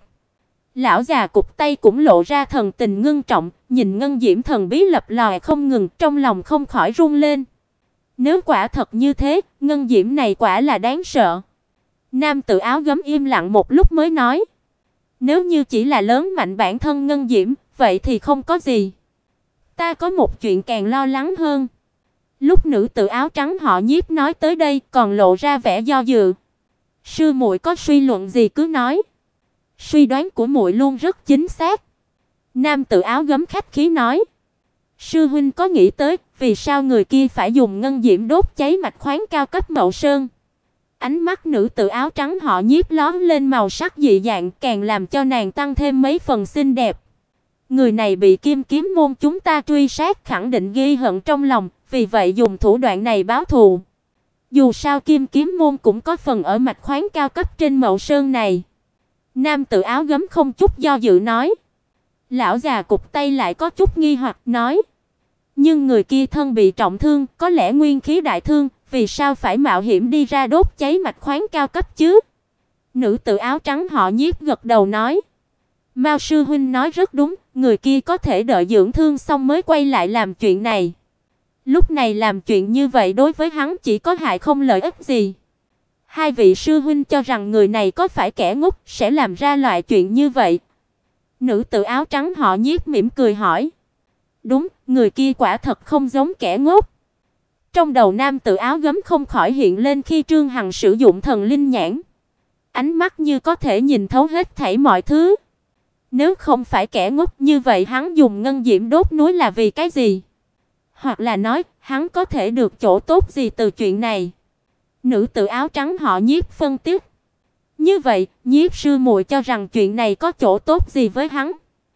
Lão già cụp tay cũng lộ ra thần tình ngưng trọng, nhìn ngân diễm thần bí lập lòe không ngừng, trong lòng không khỏi run lên. Nếu quả thật như thế, ngân diễm này quả là đáng sợ. Nam tử áo gấm im lặng một lúc mới nói. Nếu như chỉ là lớn mạnh bản thân ngân diễm, vậy thì không có gì. Ta có một chuyện càng lo lắng hơn. Lúc nữ tử áo trắng họ Nhiếp nói tới đây, còn lộ ra vẻ do dự. Sư muội có suy luận gì cứ nói. Suy đoán của muội luôn rất chính xác. Nam tử áo gấm khách khí nói. Sư huynh có nghĩ tới vì sao người kia phải dùng ngân diễm đốt cháy mạch khoáng cao cấp Mậu Sơn? Ánh mắt nữ tử áo trắng họ Nhiếp lóe lên màu sắc dị dạng, càng làm cho nàng tăng thêm mấy phần xinh đẹp. Người này bị kim kiếm môn chúng ta truy sát, khẳng định ghi hận trong lòng, vì vậy dùng thủ đoạn này báo thù. Dù sao kim kiếm môn cũng có phần ở mạch khoáng cao cấp trên Mậu Sơn này. Nam tử áo gấm không chút do dự nói. Lão già cụp tay lại có chút nghi hoặc nói. Nhưng người kia thân bị trọng thương, có lẽ nguyên khí đại thương, vì sao phải mạo hiểm đi ra đốt cháy mạch khoáng cao cấp chứ? Nữ tử áo trắng họ Nhiếp gật đầu nói. Mao sư huynh nói rất đúng, người kia có thể đợi dưỡng thương xong mới quay lại làm chuyện này. Lúc này làm chuyện như vậy đối với hắn chỉ có hại không lợi ích gì. Hai vị sư huynh cho rằng người này có phải kẻ ngốc sẽ làm ra loại chuyện như vậy? Nữ tử áo trắng họ Nhiếp mỉm cười hỏi. Đúng, người kia quả thật không giống kẻ ngốc. Trong đầu nam tử áo gấm không khỏi hiện lên khi Trương Hằng sử dụng thần linh nhãn. Ánh mắt như có thể nhìn thấu hết thảy mọi thứ. Nếu không phải kẻ ngốc như vậy hắn dùng ngân diễm đốt núi là vì cái gì? Hoặc là nói, hắn có thể được chỗ tốt gì từ chuyện này? Nữ tử áo trắng họ Nhiếp phân tích. Như vậy, Nhiếp sư muội cho rằng chuyện này có chỗ tốt gì với hắn?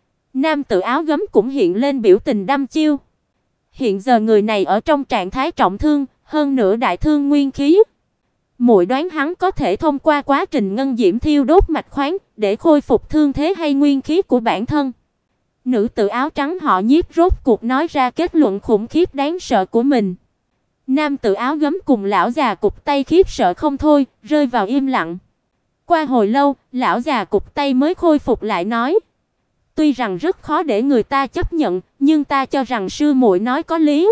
Nam tử áo gấm cũng hiện lên biểu tình đăm chiêu. Hiện giờ người này ở trong trạng thái trọng thương, hơn nữa đại thương nguyên khí. Muội đoán hắn có thể thông qua quá trình ngân diễm thiêu đốt mạch khoáng để khôi phục thương thế hay nguyên khí của bản thân. Nữ tử áo trắng họ Nhiếp rốt cuộc nói ra kết luận khủng khiếp đáng sợ của mình. Nam tử áo gấm cùng lão già cụt tay khiếp sợ không thôi, rơi vào im lặng. Qua hồi lâu, lão già cụt tay mới khôi phục lại nói: "Tuy rằng rất khó để người ta chấp nhận, nhưng ta cho rằng sư muội nói có lý.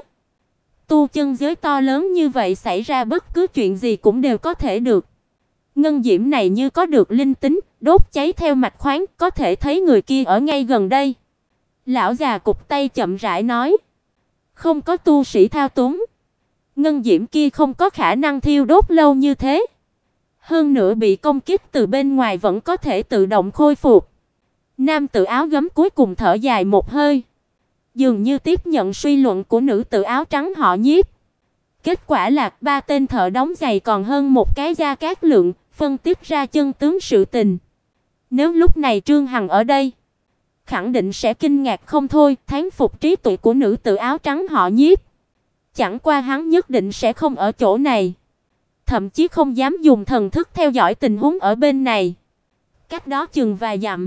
Tu chân giới to lớn như vậy xảy ra bất cứ chuyện gì cũng đều có thể được. Ngân diễm này như có được linh tính, đốt cháy theo mạch khoáng, có thể thấy người kia ở ngay gần đây." Lão già cụt tay chậm rãi nói: "Không có tu sĩ thao túng, ngân diễm kia không có khả năng thiêu đốt lâu như thế. Hơn nữa bị công kích từ bên ngoài vẫn có thể tự động khôi phục." Nam tử áo gấm cuối cùng thở dài một hơi, dường như tiếp nhận suy luận của nữ tử áo trắng họ Nhiếp. Kết quả là ba tên thợ đóng giày còn hơn một cái Gia Cát Lượng, phân tích ra chân tướng sự tình. Nếu lúc này Trương Hằng ở đây, khẳng định sẽ kinh ngạc không thôi, thán phục trí tuệ của nữ tử áo trắng họ Nhiếp. Chẳng qua hắn nhất định sẽ không ở chỗ này, thậm chí không dám dùng thần thức theo dõi tình huống ở bên này. Cách đó chừng vài dặm,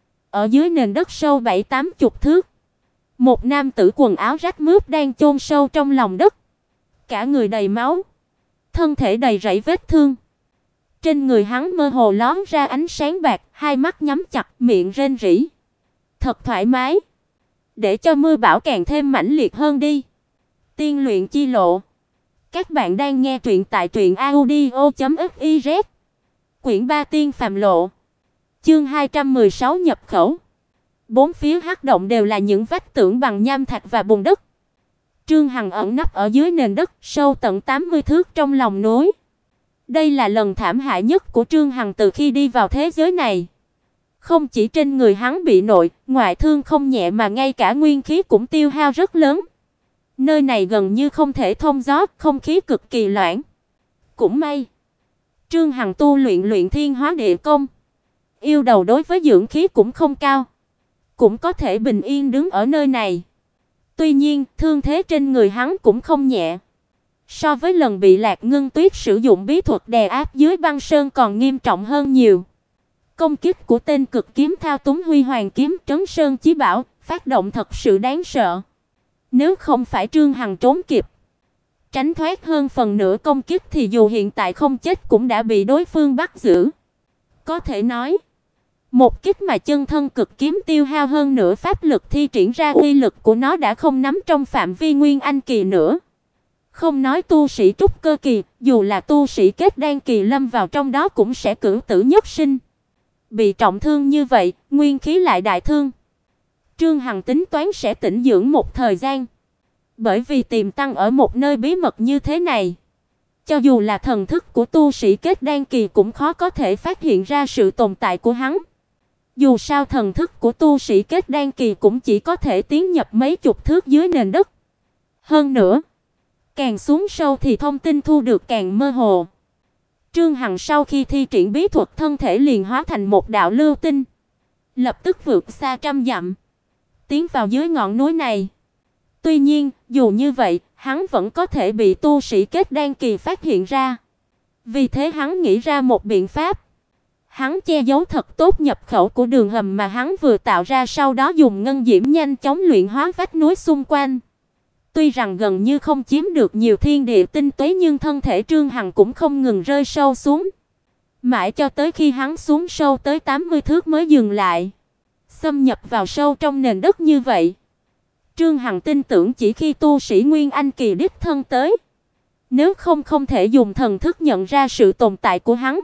ở dưới nền đất sâu 7-80 thước, một nam tử quần áo rách mướp đang chôn sâu trong lòng đất, cả người đầy máu, thân thể đầy rẫy vết thương. Trên người hắn mơ hồ lóe ra ánh sáng bạc, hai mắt nhắm chặt, miệng rên rỉ. Thật thoải mái, để cho mưa bão càng thêm mãnh liệt hơn đi. Tiên luyện chi lộ. Các bạn đang nghe truyện tại truyệnaudio.fiz. Quyển 3 Tiên phàm lộ. Chương 216 nhập khẩu. Bốn phía hắc động đều là những vách tường bằng nham thạch và bùn đất. Trương Hằng ẩn nấp ở dưới nền đất, sâu tận 80 thước trong lòng núi. Đây là lần thảm hại nhất của Trương Hằng từ khi đi vào thế giới này. Không chỉ trên người hắn bị nội, ngoại thương không nhẹ mà ngay cả nguyên khí cũng tiêu hao rất lớn. Nơi này gần như không thể thông gió, không khí cực kỳ loãng. Cũng may, Trương Hằng tu luyện thiên hóa địa công, yêu đầu đối với dưỡng khí cũng không cao, cũng có thể bình yên đứng ở nơi này. Tuy nhiên, thương thế trên người hắn cũng không nhẹ. So với lần bị Lạc Ngân Tuyết sử dụng bí thuật đè áp dưới băng sơn còn nghiêm trọng hơn nhiều. Công kích của tên cực kiếm thao túng Huy Hoàng kiếm Trấn Sơn Chí Bảo, phát động thật sự đáng sợ. Nếu không phải Trương Hằng trốn kịp, tránh thoát hơn phần nửa công kích thì dù hiện tại không chết cũng đã bị đối phương bắt giữ. Có thể nói, một kích mà chân thân cực kiếm tiêu hao hơn nửa pháp lực thi triển ra uy lực của nó đã không nắm trong phạm vi nguyên anh kỳ nữa. Không nói tu sĩ trúc cơ kỳ, dù là tu sĩ kết đan kỳ lâm vào trong đó cũng sẽ cửu tử nhất sinh. Bị trọng thương như vậy, nguyên khí lại đại thương. Trương Hằng tính toán sẽ tĩnh dưỡng một thời gian. Bởi vì tiềm tăng ở một nơi bí mật như thế này, cho dù là thần thức của tu sĩ kết đan kỳ cũng khó có thể phát hiện ra sự tồn tại của hắn. Dù sao thần thức của tu sĩ kết đan kỳ cũng chỉ có thể tiến nhập mấy chục thước dưới nền đất. Hơn nữa, càng xuống sâu thì thông tin thu được càng mơ hồ. Trương Hằng sau khi thi triển bí thuật thân thể liền hóa thành một đạo lưu tinh, lập tức vượt xa trăm dặm, tiến vào dưới ngọn núi này. Tuy nhiên, dù như vậy, hắn vẫn có thể bị tu sĩ kết đan kỳ phát hiện ra. Vì thế hắn nghĩ ra một biện pháp. Hắn che giấu thật tốt nhập khẩu của đường hầm mà hắn vừa tạo ra, sau đó dùng ngân diễm nhanh chóng luyện hóa vách núi xung quanh. Tuy rằng gần như không chiếm được nhiều thiên địa tinh túy nhưng thân thể Trương Hằng cũng không ngừng rơi sâu xuống. Mãi cho tới khi hắn xuống sâu tới 80 thước mới dừng lại. Xâm nhập vào sâu trong nền đất như vậy, Trương Hằng tin tưởng chỉ khi tu sĩ Nguyên Anh kỳ đích thân tới, nếu không thể dùng thần thức nhận ra sự tồn tại của hắn.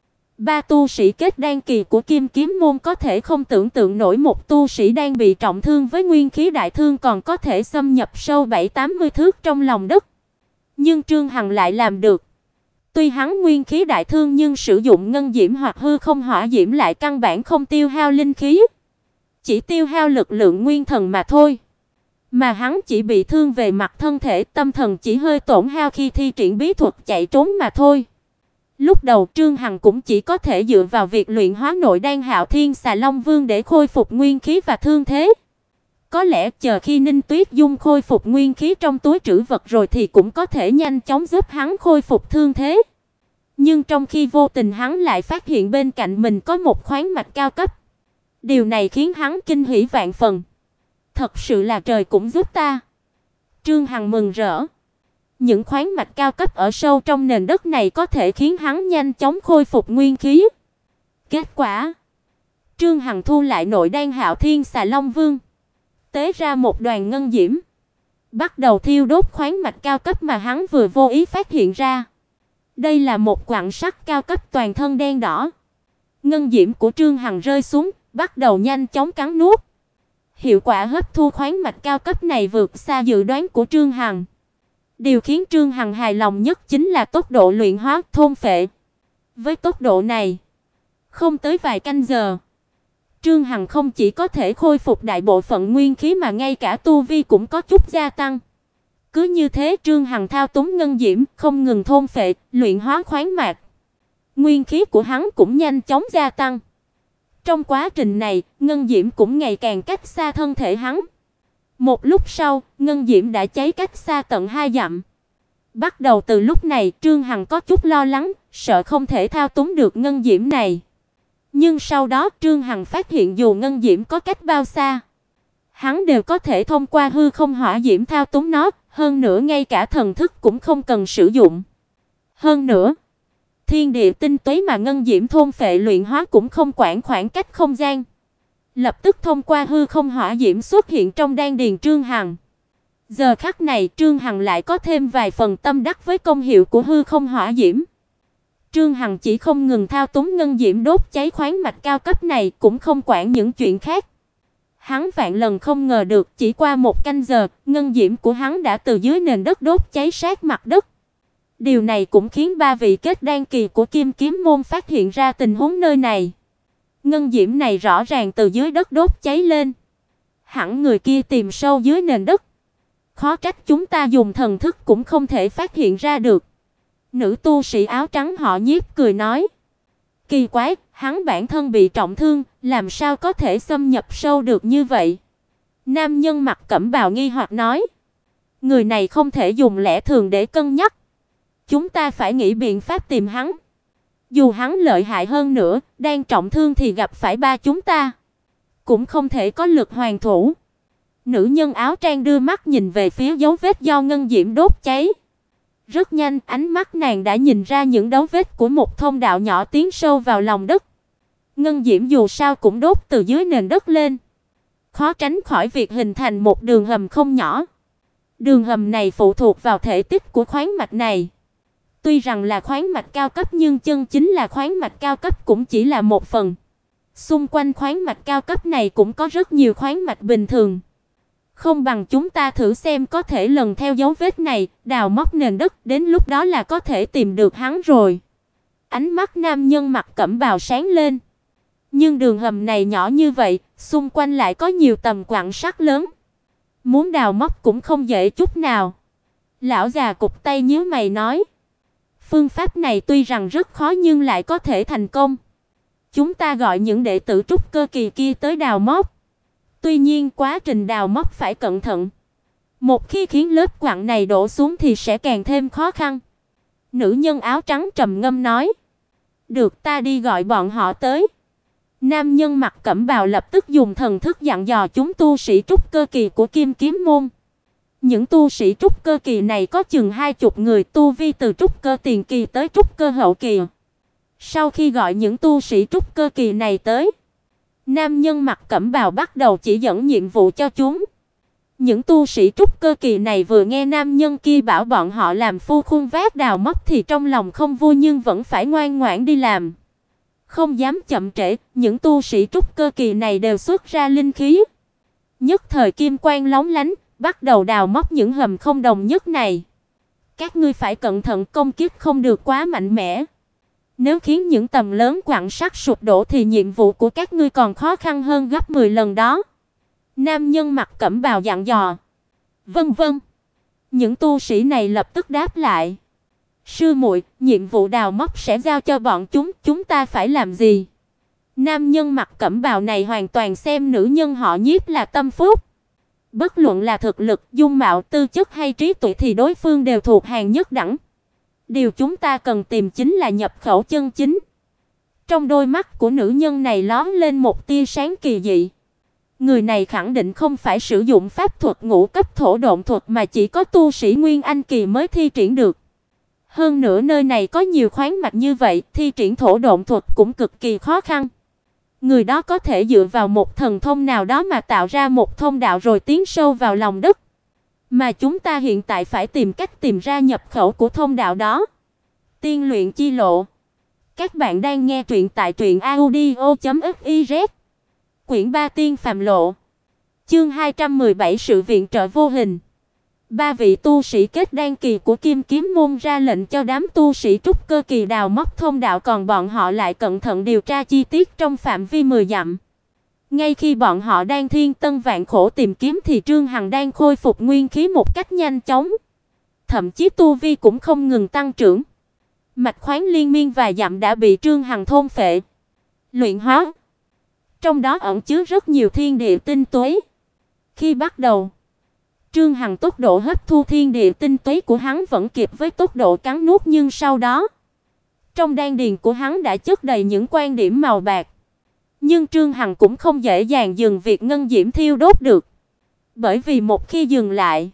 Ba tu sĩ kết đan kỳ của Kim Kiếm môn có thể không tưởng tượng nổi một tu sĩ đang bị trọng thương với nguyên khí đại thương còn có thể xâm nhập sâu 7-80 thước trong lòng đất. Nhưng Trương Hằng lại làm được. Tuy hắn nguyên khí đại thương nhưng sử dụng ngân diễm hoặc hư không hỏa diễm lại căn bản không tiêu hao linh khí, chỉ tiêu hao lực lượng nguyên thần mà thôi. Mà hắn chỉ bị thương về mặt thân thể, tâm thần chỉ hơi tổn hao khi thi triển bí thuật chạy trốn mà thôi. Lúc đầu Trương Hằng cũng chỉ có thể dựa vào việc luyện hóa nội đan Hạo Thiên Xà Long Vương để khôi phục nguyên khí và thương thế. Có lẽ chờ khi Ninh Tuyết Dung khôi phục nguyên khí trong túi trữ vật rồi thì cũng có thể nhanh chóng giúp hắn khôi phục thương thế. Nhưng trong khi vô tình hắn lại phát hiện bên cạnh mình có một khoáng mạch cao cấp. Điều này khiến hắn kinh hỉ vạn phần. Thật sự là trời cũng giúp ta. Trương Hằng mừng rỡ. Những khoáng mạch cao cấp ở sâu trong nền đất này có thể khiến hắn nhanh chóng khôi phục nguyên khí. Kết quả, Trương Hằng thu lại nội đan Hạo Thiên Xà Long Vương, tế ra một đoàn ngân diễm, bắt đầu thiêu đốt khoáng mạch cao cấp mà hắn vừa vô ý phát hiện ra. Đây là một quặng sắt cao cấp toàn thân đen đỏ. Ngân diễm của Trương Hằng rơi xuống, bắt đầu nhanh chóng cắn nuốt. Hiệu quả hấp thu khoáng mạch cao cấp này vượt xa dự đoán của Trương Hằng. Điều khiến Trương Hằng hài lòng nhất chính là tốc độ luyện hóa thôn phệ. Với tốc độ này, không tới vài canh giờ, Trương Hằng không chỉ có thể khôi phục đại bộ phận nguyên khí mà ngay cả tu vi cũng có chút gia tăng. Cứ như thế Trương Hằng thao túng ngân diễm, không ngừng thôn phệ, luyện hóa khoáng mạch. Nguyên khí của hắn cũng nhanh chóng gia tăng. Trong quá trình này, ngân diễm cũng ngày càng cách xa thân thể hắn. Một lúc sau, ngân diễm đã cháy cách xa tận 2 dặm. Bắt đầu từ lúc này, Trương Hằng có chút lo lắng, sợ không thể thao túng được ngân diễm này. Nhưng sau đó, Trương Hằng phát hiện dù ngân diễm có cách bao xa, hắn đều có thể thông qua hư không hỏa diễm thao túng nó, hơn nữa ngay cả thần thức cũng không cần sử dụng. Hơn nữa, thiên địa tinh túy mà ngân diễm thôn phệ luyện hóa cũng không quản khoảng cách không gian. Lập tức thông qua hư không hỏa diễm xuất hiện trong đan điền Trương Hằng. Giờ khắc này Trương Hằng lại có thêm vài phần tâm đắc với công hiệu của hư không hỏa diễm. Trương Hằng chỉ không ngừng thao túng ngân diễm đốt cháy khoáng mạch cao cấp này, cũng không quản những chuyện khác. Hắn vạn lần không ngờ được chỉ qua 1 canh giờ, ngân diễm của hắn đã từ dưới nền đất đốt cháy sát mặt đất. Điều này cũng khiến 3 vị kết đan kỳ của Kim Kiếm môn phát hiện ra tình huống nơi này. Ngân diễm này rõ ràng từ dưới đất đốt cháy lên. Hẳn người kia tìm sâu dưới nền đất. Khó trách chúng ta dùng thần thức cũng không thể phát hiện ra được. Nữ tu sĩ áo trắng họ Nhiếp cười nói. Kỳ quái, hắn bản thân bị trọng thương, làm sao có thể xâm nhập sâu được như vậy? Nam nhân mặc cẩm bào nghi hoặc nói. Người này không thể dùng lẽ thường để cân nhắc. Chúng ta phải nghĩ biện pháp tìm hắn. Dù hắn lợi hại hơn nữa, đang trọng thương thì gặp phải ba chúng ta, cũng không thể có lực hoàn thủ. Nữ nhân áo trang đưa mắt nhìn về phía dấu vết do ngân diễm đốt cháy. Rất nhanh, ánh mắt nàng đã nhìn ra những dấu vết của một thông đạo nhỏ tiến sâu vào lòng đất. Ngân diễm dù sao cũng đốt từ dưới nền đất lên, khó tránh khỏi việc hình thành một đường hầm không nhỏ. Đường hầm này phụ thuộc vào thể tích của khoáng mạch này. Tuy rằng là khoáng mạch cao cấp nhưng chân chính là khoáng mạch cao cấp cũng chỉ là một phần. Xung quanh khoáng mạch cao cấp này cũng có rất nhiều khoáng mạch bình thường. Không bằng chúng ta thử xem có thể lần theo dấu vết này, đào móc nền đất, đến lúc đó là có thể tìm được hắn rồi. Ánh mắt nam nhân mặc cẩm bào sáng lên. Nhưng đường hầm này nhỏ như vậy, xung quanh lại có nhiều tầm quặng sắt lớn. Muốn đào móc cũng không dễ chút nào. Lão già cụp tay nhíu mày nói. Phương pháp này tuy rằng rất khó nhưng lại có thể thành công. Chúng ta gọi những đệ tử trúc cơ kỳ kia tới đào móc. Tuy nhiên quá trình đào móc phải cẩn thận. Một khi khiến lớp quặng này đổ xuống thì sẽ càng thêm khó khăn. Nữ nhân áo trắng trầm ngâm nói. Được, ta đi gọi bọn họ tới. Nam nhân mặc cẩm bào lập tức dùng thần thức dặn dò chúng tu sĩ trúc cơ kỳ của Kim Kiếm môn. Những tu sĩ trúc cơ kỳ này có chừng 20 người, tu vi từ trúc cơ tiền kỳ tới trúc cơ hậu kỳ. Sau khi gọi những tu sĩ trúc cơ kỳ này tới, nam nhân mặc cẩm bào bắt đầu chỉ dẫn nhiệm vụ cho chúng. Những tu sĩ trúc cơ kỳ này vừa nghe nam nhân kia bảo bọn họ làm phu khuôn vác đào móc thì trong lòng không vui nhưng vẫn phải ngoan ngoãn đi làm. Không dám chậm trễ, những tu sĩ trúc cơ kỳ này đều xuất ra linh khí. Nhất thời kim quang lóng lánh, bắt đầu đào móc những hầm không đồng nhất này. Các ngươi phải cẩn thận, công kích không được quá mạnh mẽ. Nếu khiến những tầm lớn quặng sắt sụp đổ thì nhiệm vụ của các ngươi còn khó khăn hơn gấp 10 lần đó. Nam nhân mặc cẩm bào dặn dò. Vâng vâng. Những tu sĩ này lập tức đáp lại. Sư muội, nhiệm vụ đào móc sẽ giao cho bọn chúng ta phải làm gì? Nam nhân mặc cẩm bào này hoàn toàn xem nữ nhân họ Nhiếp là tâm phúc. Bất luận là thực lực, dung mạo, tư chất hay trí tuệ thì đối phương đều thuộc hàng nhất đẳng. Điều chúng ta cần tìm chính là nhập khẩu chân chính. Trong đôi mắt của nữ nhân này lóe lên một tia sáng kỳ dị. Người này khẳng định không phải sử dụng pháp thuật ngũ cấp thổ độn thuật mà chỉ có tu sĩ Nguyên Anh kỳ mới thi triển được. Hơn nữa nơi này có nhiều khoáng mạch như vậy, thi triển thổ độn thuật cũng cực kỳ khó khăn. Người đó có thể dựa vào một thần thông nào đó mà tạo ra một thông đạo rồi tiến sâu vào lòng đất. Mà chúng ta hiện tại phải tìm cách tìm ra nhập khẩu của thông đạo đó. Tiên luyện chi lộ. Các bạn đang nghe truyện tại truyệnaudio.fiz. Quyển 3 Tiên phàm lộ. Chương 217 sự viện trợ vô hình. Ba vị tu sĩ kết đan kỳ của Kim Kiếm môn ra lệnh cho đám tu sĩ trúc cơ kỳ đào móc thông đạo, còn bọn họ lại cẩn thận điều tra chi tiết trong phạm vi 10 dặm. Ngay khi bọn họ đang thiên tân vạn khổ tìm kiếm thì Trương Hằng đang khôi phục nguyên khí một cách nhanh chóng. Thậm chí tu vi cũng không ngừng tăng trưởng. Mạch khoáng liên miên vài dặm đã bị Trương Hằng thôn phệ, luyện hóa. Trong đó ẩn chứa rất nhiều thiên địa tinh túy. Khi bắt đầu, Trương Hằng tốc độ hấp thu thiên địa tinh túy của hắn vẫn kịp với tốc độ cắn nuốt, nhưng sau đó, trong đan điền của hắn đã chất đầy những quan điểm màu bạc. Nhưng Trương Hằng cũng không dễ dàng dừng việc ngân diễm thiêu đốt được, bởi vì một khi dừng lại,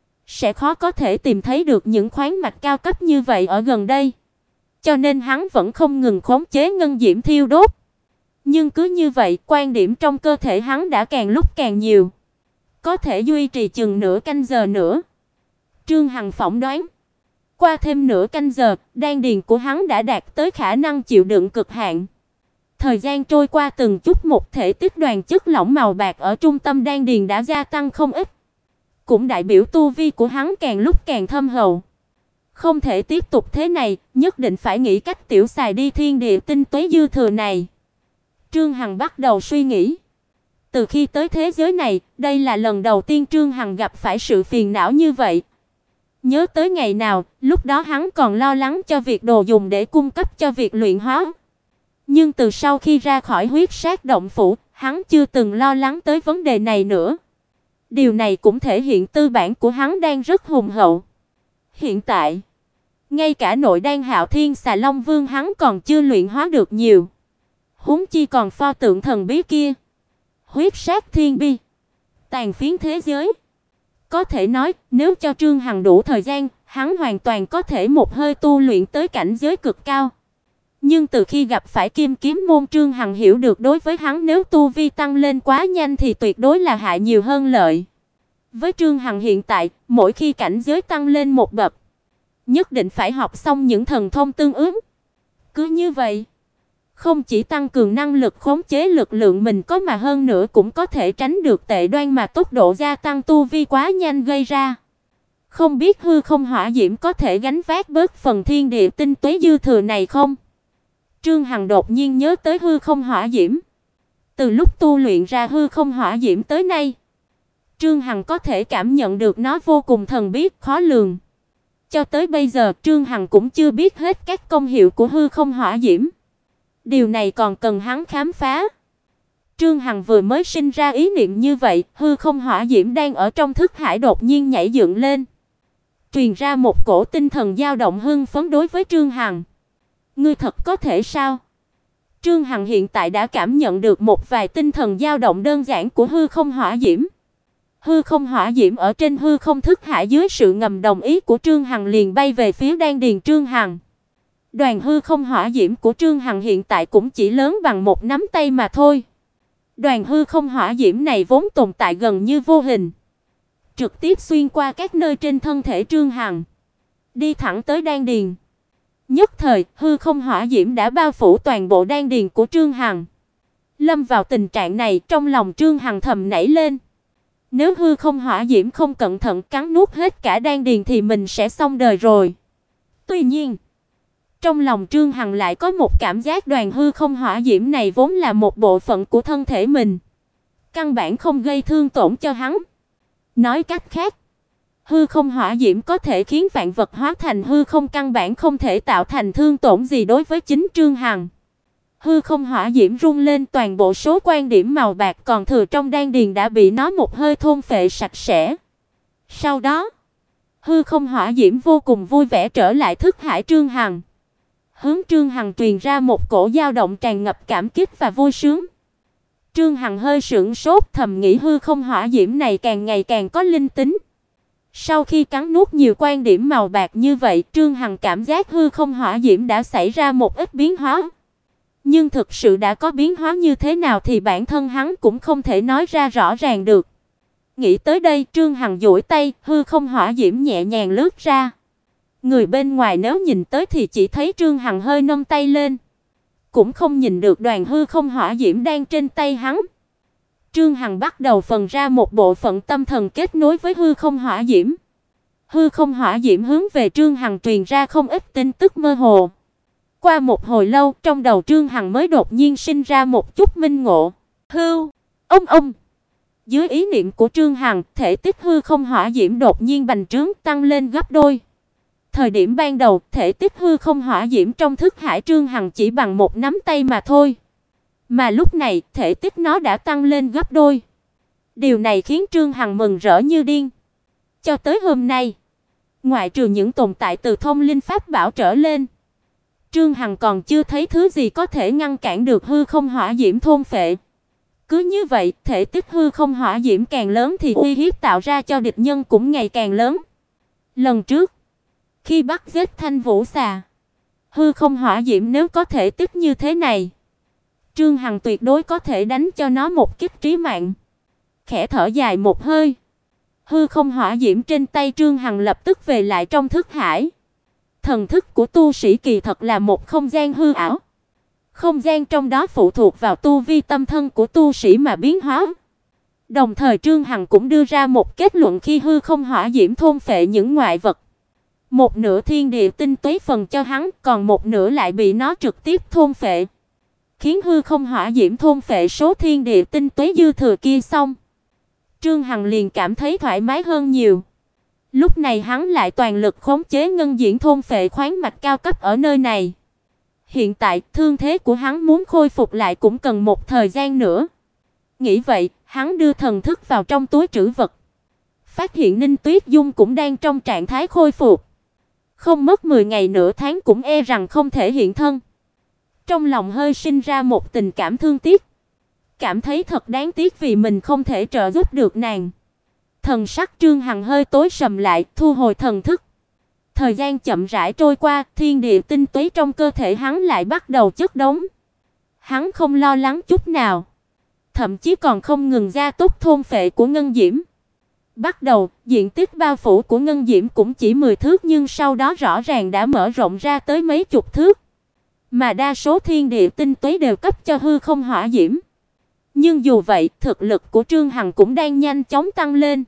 sẽ khó có thể tìm thấy được những khoáng mạch cao cấp như vậy ở gần đây. Cho nên hắn vẫn không ngừng khống chế ngân diễm thiêu đốt. Nhưng cứ như vậy, quan điểm trong cơ thể hắn đã càng lúc càng nhiều, có thể duy trì chừng nửa canh giờ nữa. Trương Hằng phỏng đoán, qua thêm nửa canh giờ, đan điền của hắn đã đạt tới khả năng chịu đựng cực hạn. Thời gian trôi qua từng chút, một thể tích đoàn chất lỏng màu bạc ở trung tâm đan điền đã gia tăng không ít, cũng đại biểu tu vi của hắn càng lúc càng thâm hậu. Không thể tiếp tục thế này, nhất định phải nghĩ cách tiểu xài đi thiên địa tinh túy dư thừa này. Trương Hằng bắt đầu suy nghĩ. Từ khi tới thế giới này, đây là lần đầu tiên Trương Hằng gặp phải sự phiền não như vậy. Nhớ tới ngày nào, lúc đó hắn còn lo lắng cho việc đồ dùng để cung cấp cho việc luyện hóa. Nhưng từ sau khi ra khỏi huyết sát động phủ, hắn chưa từng lo lắng tới vấn đề này nữa. Điều này cũng thể hiện tư bản của hắn đang rất hùng hậu. Hiện tại, ngay cả nội đan Hạo Thiên Xà Long Vương hắn còn chưa luyện hóa được nhiều. Huống chi còn pho tượng thần bí kia. Huyết sát thiên bi, tàn phiến thế giới. Có thể nói, nếu cho Trương Hằng đủ thời gian, hắn hoàn toàn có thể một hơi tu luyện tới cảnh giới cực cao. Nhưng từ khi gặp phải Kim Kiếm môn, Trương Hằng hiểu được đối với hắn nếu tu vi tăng lên quá nhanh thì tuyệt đối là hại nhiều hơn lợi. Với Trương Hằng hiện tại, mỗi khi cảnh giới tăng lên một bậc, nhất định phải học xong những thần thông tương ứng. Cứ như vậy, không chỉ tăng cường năng lực khống chế lực lượng mình có mà hơn nữa cũng có thể tránh được tệ đoan mà tốc độ gia tăng tu vi quá nhanh gây ra. Không biết hư không hỏa diễm có thể gánh vác bớt phần thiên địa tinh túy dư thừa này không? Trương Hằng đột nhiên nhớ tới hư không hỏa diễm. Từ lúc tu luyện ra hư không hỏa diễm tới nay, Trương Hằng có thể cảm nhận được nó vô cùng thần bí, khó lường. Cho tới bây giờ, Trương Hằng cũng chưa biết hết các công hiệu của hư không hỏa diễm. Điều này còn cần hắn khám phá. Trương Hằng vừa mới sinh ra ý niệm như vậy, hư không hỏa diễm đang ở trong thức hải đột nhiên nhảy dựng lên, truyền ra một cổ tinh thần dao động hưng phấn đối với Trương Hằng. Ngươi thật có thể sao? Trương Hằng hiện tại đã cảm nhận được một vài tinh thần dao động đơn giản của hư không hỏa diễm. Hư không hỏa diễm ở trên hư không thức hải dưới sự ngầm đồng ý của Trương Hằng liền bay về phía đan điền Trương Hằng. Đoàn hư không hỏa diễm của Trương Hằng hiện tại cũng chỉ lớn bằng một nắm tay mà thôi. Đoàn hư không hỏa diễm này vốn tồn tại gần như vô hình, trực tiếp xuyên qua các nơi trên thân thể Trương Hằng, đi thẳng tới đan điền. Nhất thời, hư không hỏa diễm đã bao phủ toàn bộ đan điền của Trương Hằng. Lâm vào tình trạng này, trong lòng Trương Hằng thầm nảy lên. Nếu hư không hỏa diễm không cẩn thận cắn nuốt hết cả đan điền thì mình sẽ xong đời rồi. Tuy nhiên, trong lòng Trương Hằng lại có một cảm giác đoàn hư không hỏa diễm này vốn là một bộ phận của thân thể mình, căn bản không gây thương tổn cho hắn. Nói cách khác, hư không hỏa diễm có thể khiến vạn vật hóa thành hư không, căn bản không thể tạo thành thương tổn gì đối với chính Trương Hằng. Hư không hỏa diễm rung lên, toàn bộ số quan điểm màu bạc còn thừa trong đan điền đã bị nó một hơi thôn phệ sạch sẽ. Sau đó, hư không hỏa diễm vô cùng vui vẻ trở lại thức hải Trương Hằng, hướng Trương Hằng truyền ra một cổ dao động tràn ngập cảm kích và vui sướng. Trương Hằng hơi sững sốt, thầm nghĩ hư không hỏa diễm này càng ngày càng có linh tính. Sau khi cắn nuốt nhiều quan điểm màu bạc như vậy, Trương Hằng cảm giác hư không hỏa diễm đã xảy ra một ít biến hóa. Nhưng thực sự đã có biến hóa như thế nào thì bản thân hắn cũng không thể nói ra rõ ràng được. Nghĩ tới đây, Trương Hằng duỗi tay, hư không hỏa diễm nhẹ nhàng lướt ra. Người bên ngoài nếu nhìn tới thì chỉ thấy Trương Hằng hơi nâng tay lên, cũng không nhìn được đoàn hư không hỏa diễm đang trên tay hắn. Trương Hằng bắt đầu phần ra một bộ phận tâm thần kết nối với hư không hỏa diễm. Hư không hỏa diễm hướng về Trương Hằng truyền ra không ít tin tức mơ hồ. Qua một hồi lâu, trong đầu Trương Hằng mới đột nhiên sinh ra một chút minh ngộ. Hưu, ông. Dưới ý niệm của Trương Hằng, thể tích hư không hỏa diễm đột nhiên bành trướng tăng lên gấp đôi. Thời điểm ban đầu, thể tích hư không hỏa diễm trong thức hải Trương Hằng chỉ bằng một nắm tay mà thôi. Mà lúc này, thể tích nó đã tăng lên gấp đôi. Điều này khiến Trương Hằng mừng rỡ như điên. Cho tới hôm nay, ngoại trừ những tồn tại từ thông linh pháp bảo trở lên, Trương Hằng còn chưa thấy thứ gì có thể ngăn cản được hư không hỏa diễm thôn phệ. Cứ như vậy, thể tích hư không hỏa diễm càng lớn thì uy hiếp tạo ra cho địch nhân cũng ngày càng lớn. Lần trước, khi bắt giết Thanh Vũ Xà, hư không hỏa diễm nếu có thể tích như thế này, Trương Hằng tuyệt đối có thể đánh cho nó một kích trí mạng. Khẽ thở dài một hơi, hư không hỏa diễm trên tay Trương Hằng lập tức về lại trong thức hải. Thần thức của tu sĩ kỳ thật là một không gian hư ảo. Không gian trong đó phụ thuộc vào tu vi tâm thân của tu sĩ mà biến hóa. Đồng thời Trương Hằng cũng đưa ra một kết luận khi hư không hỏa diễm thôn phệ những ngoại vật. Một nửa thiên địa tinh túy phần cho hắn, còn một nửa lại bị nó trực tiếp thôn phệ. Khiến hư không hỏa diễm thôn phệ số thiên địa tinh túy dư thừa kia xong, Trương Hằng liền cảm thấy thoải mái hơn nhiều. Lúc này hắn lại toàn lực khống chế ngân diễn thôn phệ khoáng mạch cao cấp ở nơi này. Hiện tại, thương thế của hắn muốn khôi phục lại cũng cần một thời gian nữa. Nghĩ vậy, hắn đưa thần thức vào trong túi trữ vật, phát hiện Ninh Tuyết Dung cũng đang trong trạng thái khôi phục. Không mất 10 ngày nửa tháng cũng e rằng không thể hiện thân. Trong lòng hơi sinh ra một tình cảm thương tiếc, cảm thấy thật đáng tiếc vì mình không thể trợ giúp được nàng. Thần sắc Trương Hằng hơi tối sầm lại, thu hồi thần thức. Thời gian chậm rãi trôi qua, thiên địa tinh túy trong cơ thể hắn lại bắt đầu chất đống. Hắn không lo lắng chút nào, thậm chí còn không ngừng gia tốc thôn phệ của ngân diễm. Bắt đầu, diện tích bao phủ của ngân diễm cũng chỉ 10 thước nhưng sau đó rõ ràng đã mở rộng ra tới mấy chục thước. Mà đa số thiên địa tinh túy đều cấp cho hư không hỏa diễm. Nhưng dù vậy, thực lực của Trương Hằng cũng đang nhanh chóng tăng lên.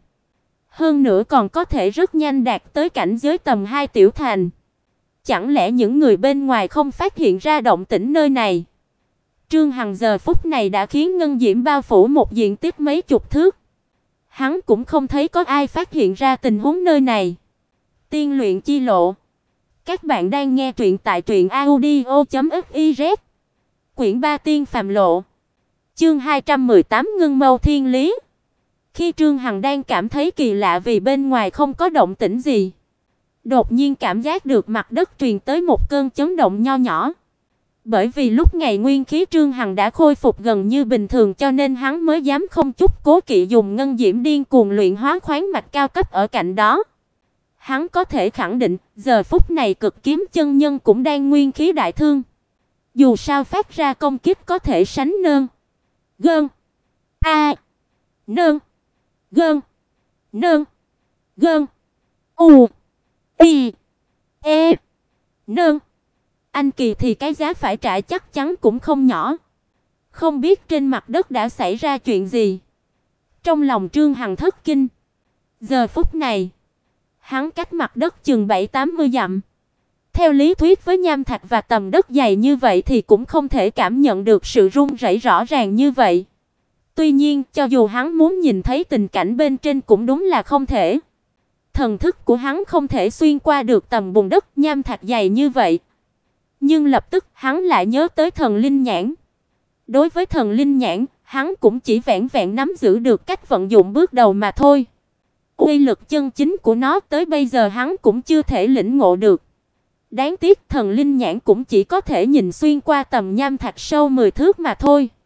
Hơn nữa còn có thể rất nhanh đạt tới cảnh giới tầm 2 tiểu thành. Chẳng lẽ những người bên ngoài không phát hiện ra động tĩnh nơi này? Trương Hằng giờ phút này đã khiến ngân diễm bao phủ một diện tích mấy chục thước. Hắn cũng không thấy có ai phát hiện ra tình huống nơi này. Tiên luyện chi lộ. Các bạn đang nghe truyện tại truyệnaudio.fiz. Quyển 3 Tiên phàm lộ. Chương 218 Ngưng Mâu Thiên Lý. Khi Trương Hằng đang cảm thấy kỳ lạ vì bên ngoài không có động tĩnh gì, đột nhiên cảm giác được mặt đất truyền tới một cơn chấn động nho nhỏ. Bởi vì lúc ngày nguyên khí Trương Hằng đã khôi phục gần như bình thường cho nên hắn mới dám không chút cố kỵ dùng ngân diễm điên cuồng luyện hóa khoáng mạch cao cấp ở cạnh đó. Hắn có thể khẳng định, giờ phút này Cực Kiếm chân nhân cũng đang nguyên khí đại thương. Dù sao phát ra công kích có thể sánh nơn, gơn, a, nơn, gơn, nơn, gơn, u, y, e, nơn. Anh Kỳ thì cái giá phải trả chắc chắn cũng không nhỏ. Không biết trên mặt đất đã xảy ra chuyện gì. Trong lòng Trương Hằng thất kinh. Giờ phút này, hắn cách mặt đất chừng 7-80 dặm. Theo lý thuyết với nham thạch và tầm đất dày như vậy thì cũng không thể cảm nhận được sự rung rẩy rõ ràng như vậy. Tuy nhiên, cho dù hắn muốn nhìn thấy tình cảnh bên trên cũng đúng là không thể. Thần thức của hắn không thể xuyên qua được tầm bùn đất nham thạch dày như vậy. Nhưng lập tức hắn lại nhớ tới thần linh nhãn. Đối với thần linh nhãn, hắn cũng chỉ vẹn vẹn nắm giữ được cách vận dụng bước đầu mà thôi. Uy lực chân chính của nó tới bây giờ hắn cũng chưa thể lĩnh ngộ được. Đáng tiếc thần linh nhãn cũng chỉ có thể nhìn xuyên qua tầm nham thạch sâu 10 thước mà thôi.